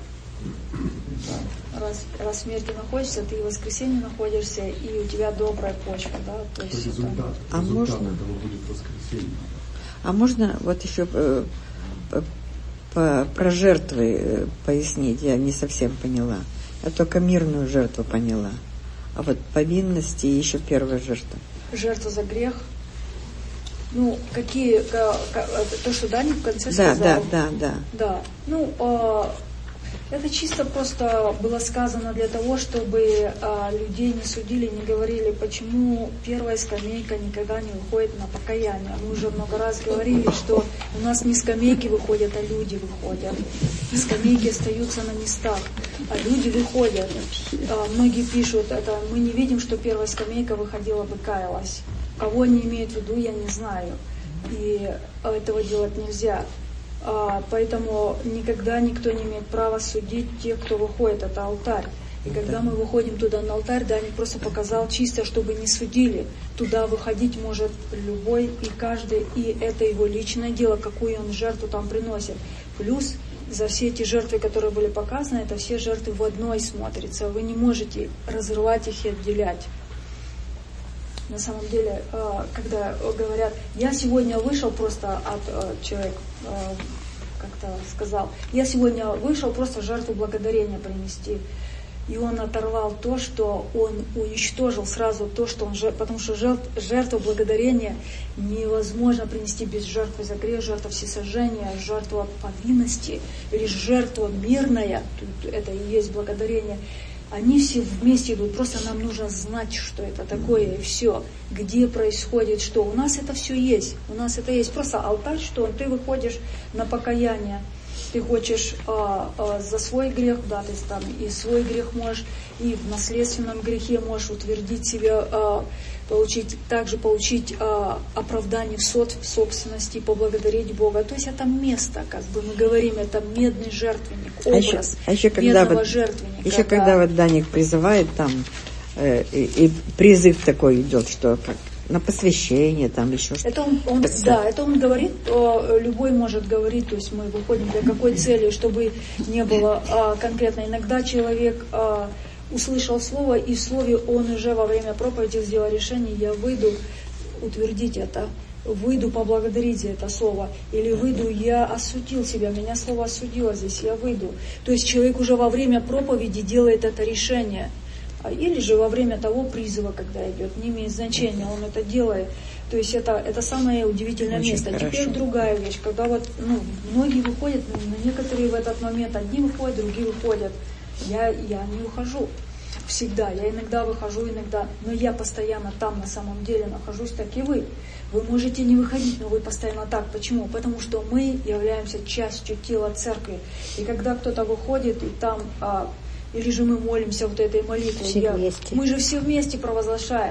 Да. Раз, раз в смерти находишься, ты в воскресенье находишься, и у тебя добрая почва, да? То есть результат, это... А результат можно? этого будет воскресенье. А можно вот еще э, по, по, про жертвы э, пояснить? Я не совсем поняла. Я только мирную жертву поняла. А вот повинности и еще первая жертва. Жертва за грех. Ну, какие, к, к, то, что Даник в конце да, сказал. Да, да, да. Да. Ну, э, это чисто просто было сказано для того, чтобы э, людей не судили, не говорили, почему первая скамейка никогда не выходит на покаяние. Мы уже много раз говорили, что у нас не скамейки выходят, а люди выходят. Скамейки остаются на местах, а люди выходят. Э, многие пишут, это мы не видим, что первая скамейка выходила бы, каялась. Кого они имеют в виду, я не знаю. И этого делать нельзя. А, поэтому никогда никто не имеет права судить тех, кто выходит. Это алтарь. И когда мы выходим туда на алтарь, Даник просто показал чисто, чтобы не судили. Туда выходить может любой и каждый. И это его личное дело, какую он жертву там приносит. Плюс за все эти жертвы, которые были показаны, это все жертвы в одной смотрятся. Вы не можете разрывать их и отделять. На самом деле, когда говорят, я сегодня вышел просто от человека, как-то сказал, я сегодня вышел просто жертву благодарения принести. И он оторвал то, что он уничтожил сразу то, что он жертв, потому что жертву благодарения невозможно принести без жертвы за грех, жертва всесожжения, жертва повинности, или жертва мирная, тут это и есть благодарение. Они все вместе идут, просто нам нужно знать, что это такое, и все, где происходит что. У нас это все есть, у нас это есть. Просто алтарь, что ты выходишь на покаяние, ты хочешь а, а, за свой грех, да, ты там и свой грех можешь, и в наследственном грехе можешь утвердить себя, а, получить, также получить а, оправдание в, сот, в собственности, поблагодарить Бога. То есть это место, как бы мы говорим, это медный жертвенник, образ а еще, а еще когда медного вот, жертвенника. Еще да. Когда вот Даник призывает там, э, и, и призыв такой идет, что как на посвящение, там еще что-то. Это он, он, да, это он говорит, любой может говорить, то есть мы выходим для какой цели, чтобы не было а, конкретно. Иногда человек а, услышал слово, и в слове он уже во время проповеди сделал решение, я выйду утвердить это, выйду поблагодарить за это слово, или выйду, я осудил себя, меня слово осудило здесь, я выйду. То есть человек уже во время проповеди делает это решение. Или же во время того призыва, когда идет, не имеет значения, он это делает. То есть это, это самое удивительное очень место. Хорошо. Теперь другая вещь, когда вот, ну, многие выходят, но некоторые в этот момент, одни выходят, другие выходят. Я, я не ухожу всегда, я иногда выхожу, иногда, но я постоянно там на самом деле нахожусь, так и вы. Вы можете не выходить, но вы постоянно так. Почему? Потому что мы являемся частью тела церкви. И когда кто-то выходит, и там... А, или же мы молимся вот этой молитвой. Я, мы же все вместе провозглашаем.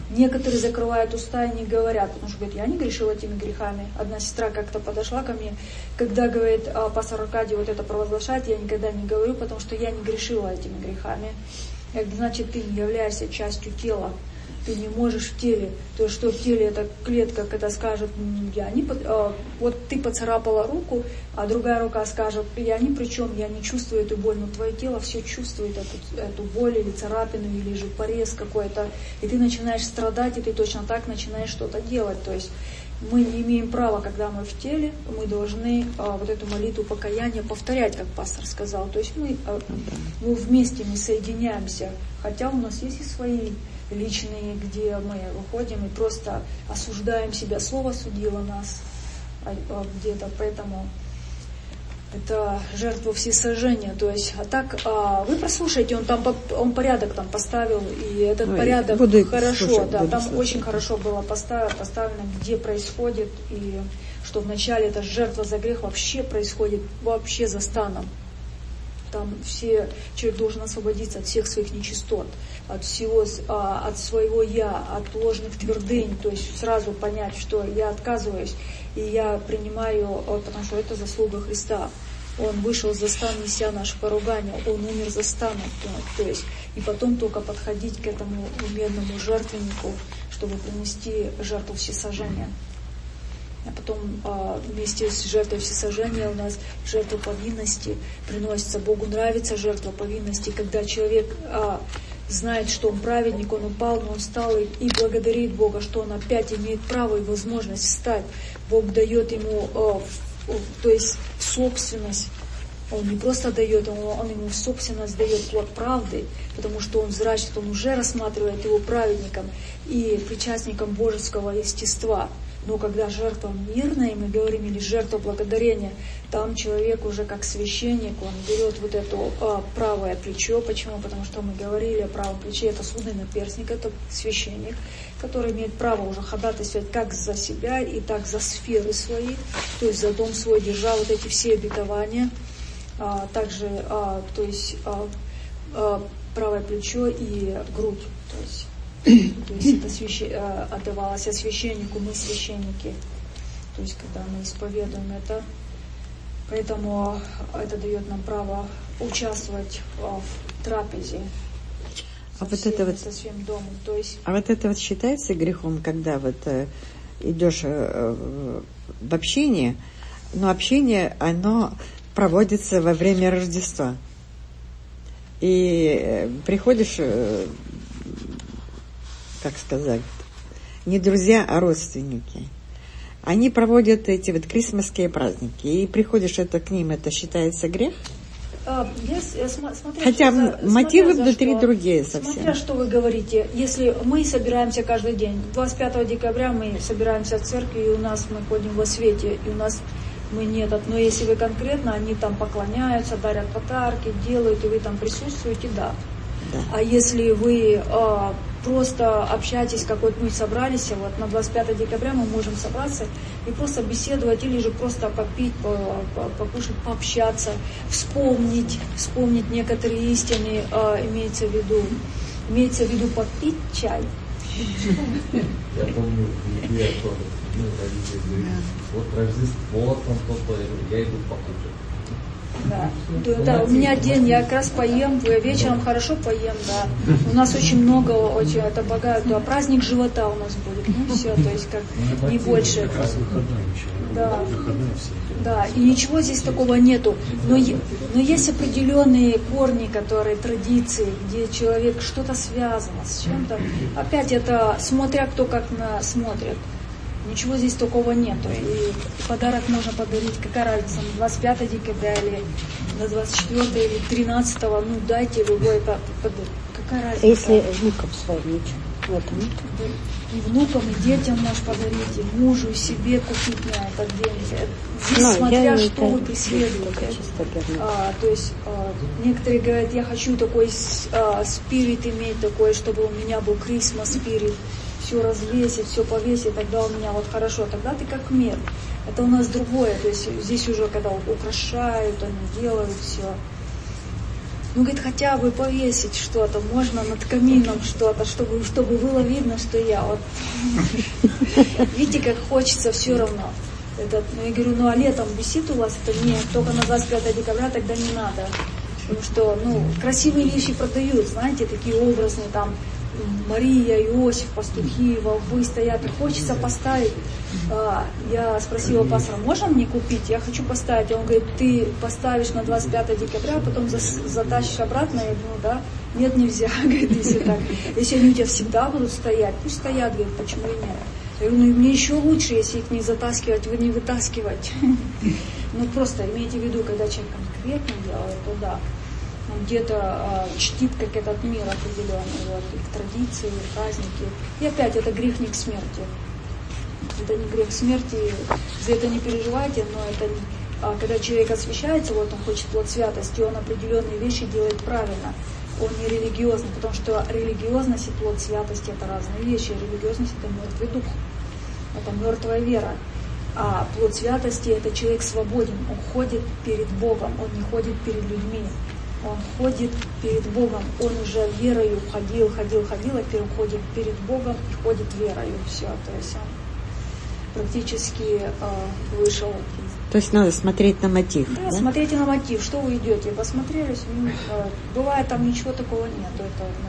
Некоторые закрывают уста и не говорят, потому что говорят, я не грешил этими грехами. Одна сестра как-то подошла ко мне, когда, говорит, пастор Аркадий вот это провозглашает, я никогда не говорю, потому что я не грешила этими грехами. Я говорю, значит, ты не являешься частью тела. Ты не можешь в теле, то что в теле эта клетка, когда скажет, я не, а, вот ты поцарапала руку, а другая рука скажет, я ни при чем, я не чувствую эту боль, но твое тело все чувствует эту, эту боль или царапину, или же порез какой-то, и ты начинаешь страдать, и ты точно так начинаешь что-то делать, то есть мы не имеем права, когда мы в теле, мы должны а, вот эту молитву покаяния повторять, как пастор сказал, то есть мы, а, мы вместе, мы соединяемся, хотя у нас есть и свои личные, где мы выходим и просто осуждаем себя. Слово судило нас где-то, поэтому это жертва всесожжения. То есть, а так вы прослушайте, он там он порядок там поставил, и этот Ой, порядок буду хорошо, слушать, да, там слушать. Очень хорошо было поставлено, поставлено, где происходит, и что вначале эта жертва за грех вообще происходит вообще за станом. Там все, человек должен освободиться от всех своих нечистот, от всего, от своего я, от ложных твердынь, то есть сразу понять, что я отказываюсь, и я принимаю, потому что это заслуга Христа. Он вышел за стан, неся наше поругание, Он умер за станом, то есть, и потом только подходить к этому медному жертвеннику, чтобы принести жертву всесожжения. А потом а, вместе с жертвой всесожжения у нас жертва повинности приносится. Богу нравится жертва повинности, когда человек а, знает, что он праведник, он упал, но он встал и, и благодарит Бога, что он опять имеет право и возможность встать. Бог дает ему, а, в, то есть в собственность. Он не просто дает, он, он ему в собственность дает плод правды, потому что он зрачит, он уже рассматривает его праведником и причастником божеского естества. Но когда жертва мирная, мы говорим, или жертва благодарения, там человек уже как священник, он берет вот это а, правое плечо. Почему? Потому что мы говорили о правом плече, это судный наперстник, это священник, который имеет право уже ходатайствовать как за себя и так за сферы свои, то есть за дом свой, держа вот эти все обетования. А, также, а, то есть а, а, правое плечо и грудь, то есть. То есть это священ... отдавалось священнику, мы священники. То есть когда мы исповедуем это. Поэтому это дает нам право участвовать в трапезе. А вот это вот, со своим домом. То есть... а вот это вот считается грехом, когда вот э, идешь э, в общение, но общение, оно проводится во время Рождества. И э, приходишь... Э, как сказать, не друзья, а родственники. Они проводят эти вот крисмасские праздники, и приходишь это к ним, это считается грех? А, я, я, смотря, Хотя за, мотивы смотря внутри что, другие совсем. Смотря что вы говорите, если мы собираемся каждый день, двадцать пятого декабря мы собираемся в церкви, и у нас мы ходим во свете, и у нас мы не этот, но если вы конкретно, они там поклоняются, дарят подарки, делают, и вы там присутствуете, да. Да. А если вы а, просто общаетесь, как вот мы собрались, вот на двадцать пятого декабря мы можем собраться и просто беседовать, или же просто попить, покушать, пообщаться, вспомнить, вспомнить некоторые истины, а, имеется в виду, имеется в виду попить чай. Я помню, я тоже, ну, родители говорили, вот Рождество, там что-то, я иду покушать. Да. Да, да, у меня день, я как раз поем, я вечером хорошо поем, да. У нас очень много, очень это богато, да, праздник живота у нас будет, ну все, то есть как не больше. Да. Да, и ничего здесь такого нету. Но, но есть определенные корни, которые традиции, где человек что-то связано с чем-то. Опять это смотря кто как на смотрит. Ничего здесь такого нету. И подарок можно подарить, какая разница, на двадцать пятого декабря или на двадцать четвёртого или тринадцатого, ну дайте любой подарок. Какая разница? Если внукам своим ничего. Вот. И внукам, и детям можешь подарить, и мужу, и себе купить на этот день. Здесь Но смотря что вы преследуете. А, то есть а, некоторые говорят, я хочу такой а, спирит иметь, такой, чтобы у меня был Christmas спирит. Все развесить, все повесить, тогда у меня вот хорошо, тогда ты как мир. Это у нас другое, то есть здесь уже когда украшают, они делают все. Ну, говорит, хотя бы повесить что-то, можно над камином что-то, чтобы, чтобы было видно, что я. Вот. Видите, как хочется все равно. Это, ну, я говорю, ну а летом висит у вас это? Нет, только на двадцать пятое декабря тогда не надо. Потому что, ну, красивые вещи продают, знаете, такие образные, там, Мария, Иосиф, пастухи, волхвы стоят, и хочется поставить. А, я спросила пастора, можно мне купить? Я хочу поставить. Он говорит, ты поставишь на двадцать пятое декабря, потом затащишь обратно. Я думаю, да, нет, нельзя, говорит, если так. Если они у тебя всегда будут стоять, пусть стоят, говорит, почему и нет. Я говорю, ну мне еще лучше, если их не затаскивать, вы не вытаскивать. Ну просто имейте в виду, когда человек конкретно делает, то да. Он где-то э, чтит как этот мир определенный, вот, их традиции, их праздники. И опять это грех не к смерти. Это не грех смерти, за это не переживайте, но это а, когда человек освящается, вот он хочет плод святости, он определенные вещи делает правильно. Он не религиозный, потому что религиозность и плод святости это разные вещи. Религиозность это мертвый дух, это мертвая вера. А плод святости это человек свободен, он ходит перед Богом, он не ходит перед людьми. Он ходит перед Богом, он уже верою ходил, ходил, ходил, а теперь ходит перед Богом и ходит верою. Все, то есть он практически э, вышел. То есть надо смотреть на мотив. Да, да? Смотрите на мотив, что вы идете, посмотрели, ну, э, бывает там ничего такого нет. Это, ну,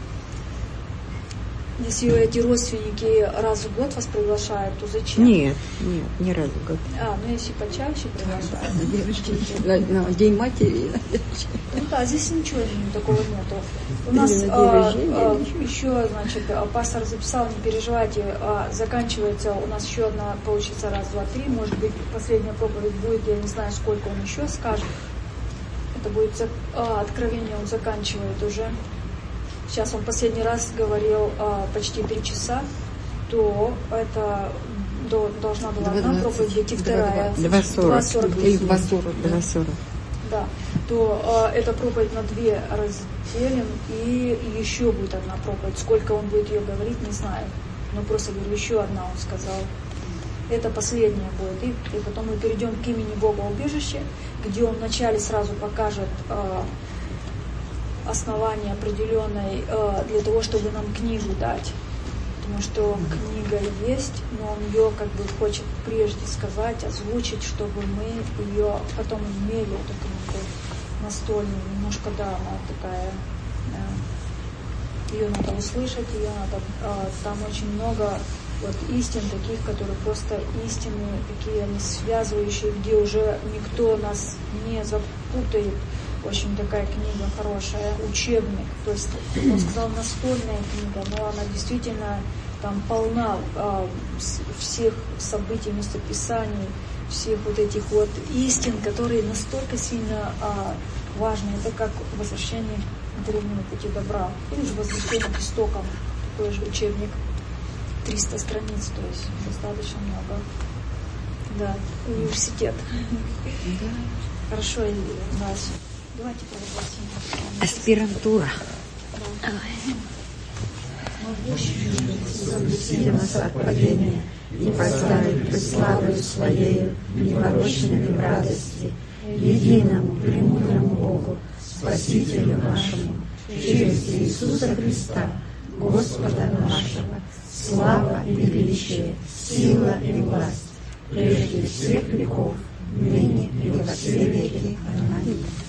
если эти родственники раз в год вас приглашают, то зачем? Нет, нет, не раз в год. А, ну если почаще приглашают. На День матери. Ну да, здесь ничего такого нету. У нас а, а, еще, значит, пастор записал, не переживайте, а, заканчивается у нас еще одна, получится раз, два, три, может быть, последняя проповедь будет, я не знаю, сколько он еще скажет. Это будет а, откровение, он заканчивает уже. Сейчас он последний раз говорил а, почти три часа, то это до, должна была одна проповедь быть и вторая. два сорок. Или два сорок. Да, то а, эта проповедь на две разделим, и еще будет одна проповедь. Сколько он будет ее говорить, не знаю. Но просто говорю, еще одна, он сказал. Это последняя будет. И, и потом мы перейдем к имени Бога убежище, где он вначале сразу покажет а, основание определенное а, для того, чтобы нам книгу дать. Потому что книга есть, но он ее как бы хочет прежде сказать, озвучить, чтобы мы ее потом имели, эту книгу настольную. Немножко, да, она такая, да, ее надо услышать, ее надо, а, там очень много вот истин таких, которые просто истины, такие они связывающие, где уже никто нас не запутает. Очень такая книга хорошая, учебник. То есть он сказал настольная книга, но она действительно там полна а, всех событий, местописаний, всех вот этих вот истин, которые настолько сильно а, важны. Это как возвращение к древнему пути добра. Или же возвращение к истокам, такой же учебник. триста страниц, то есть достаточно много. Да, университет. Да. Хорошо, Вася. Давайте провозгласим. Аспирантура. Да. Защити нас от падения и поставить пред славою Своею непорочными в радости, единому премудрому Богу, Спасителю нашему, через Иисуса Христа, Господа нашего, слава и величие, сила и власть, прежде всех веков, ныне и во все веки. Аминь.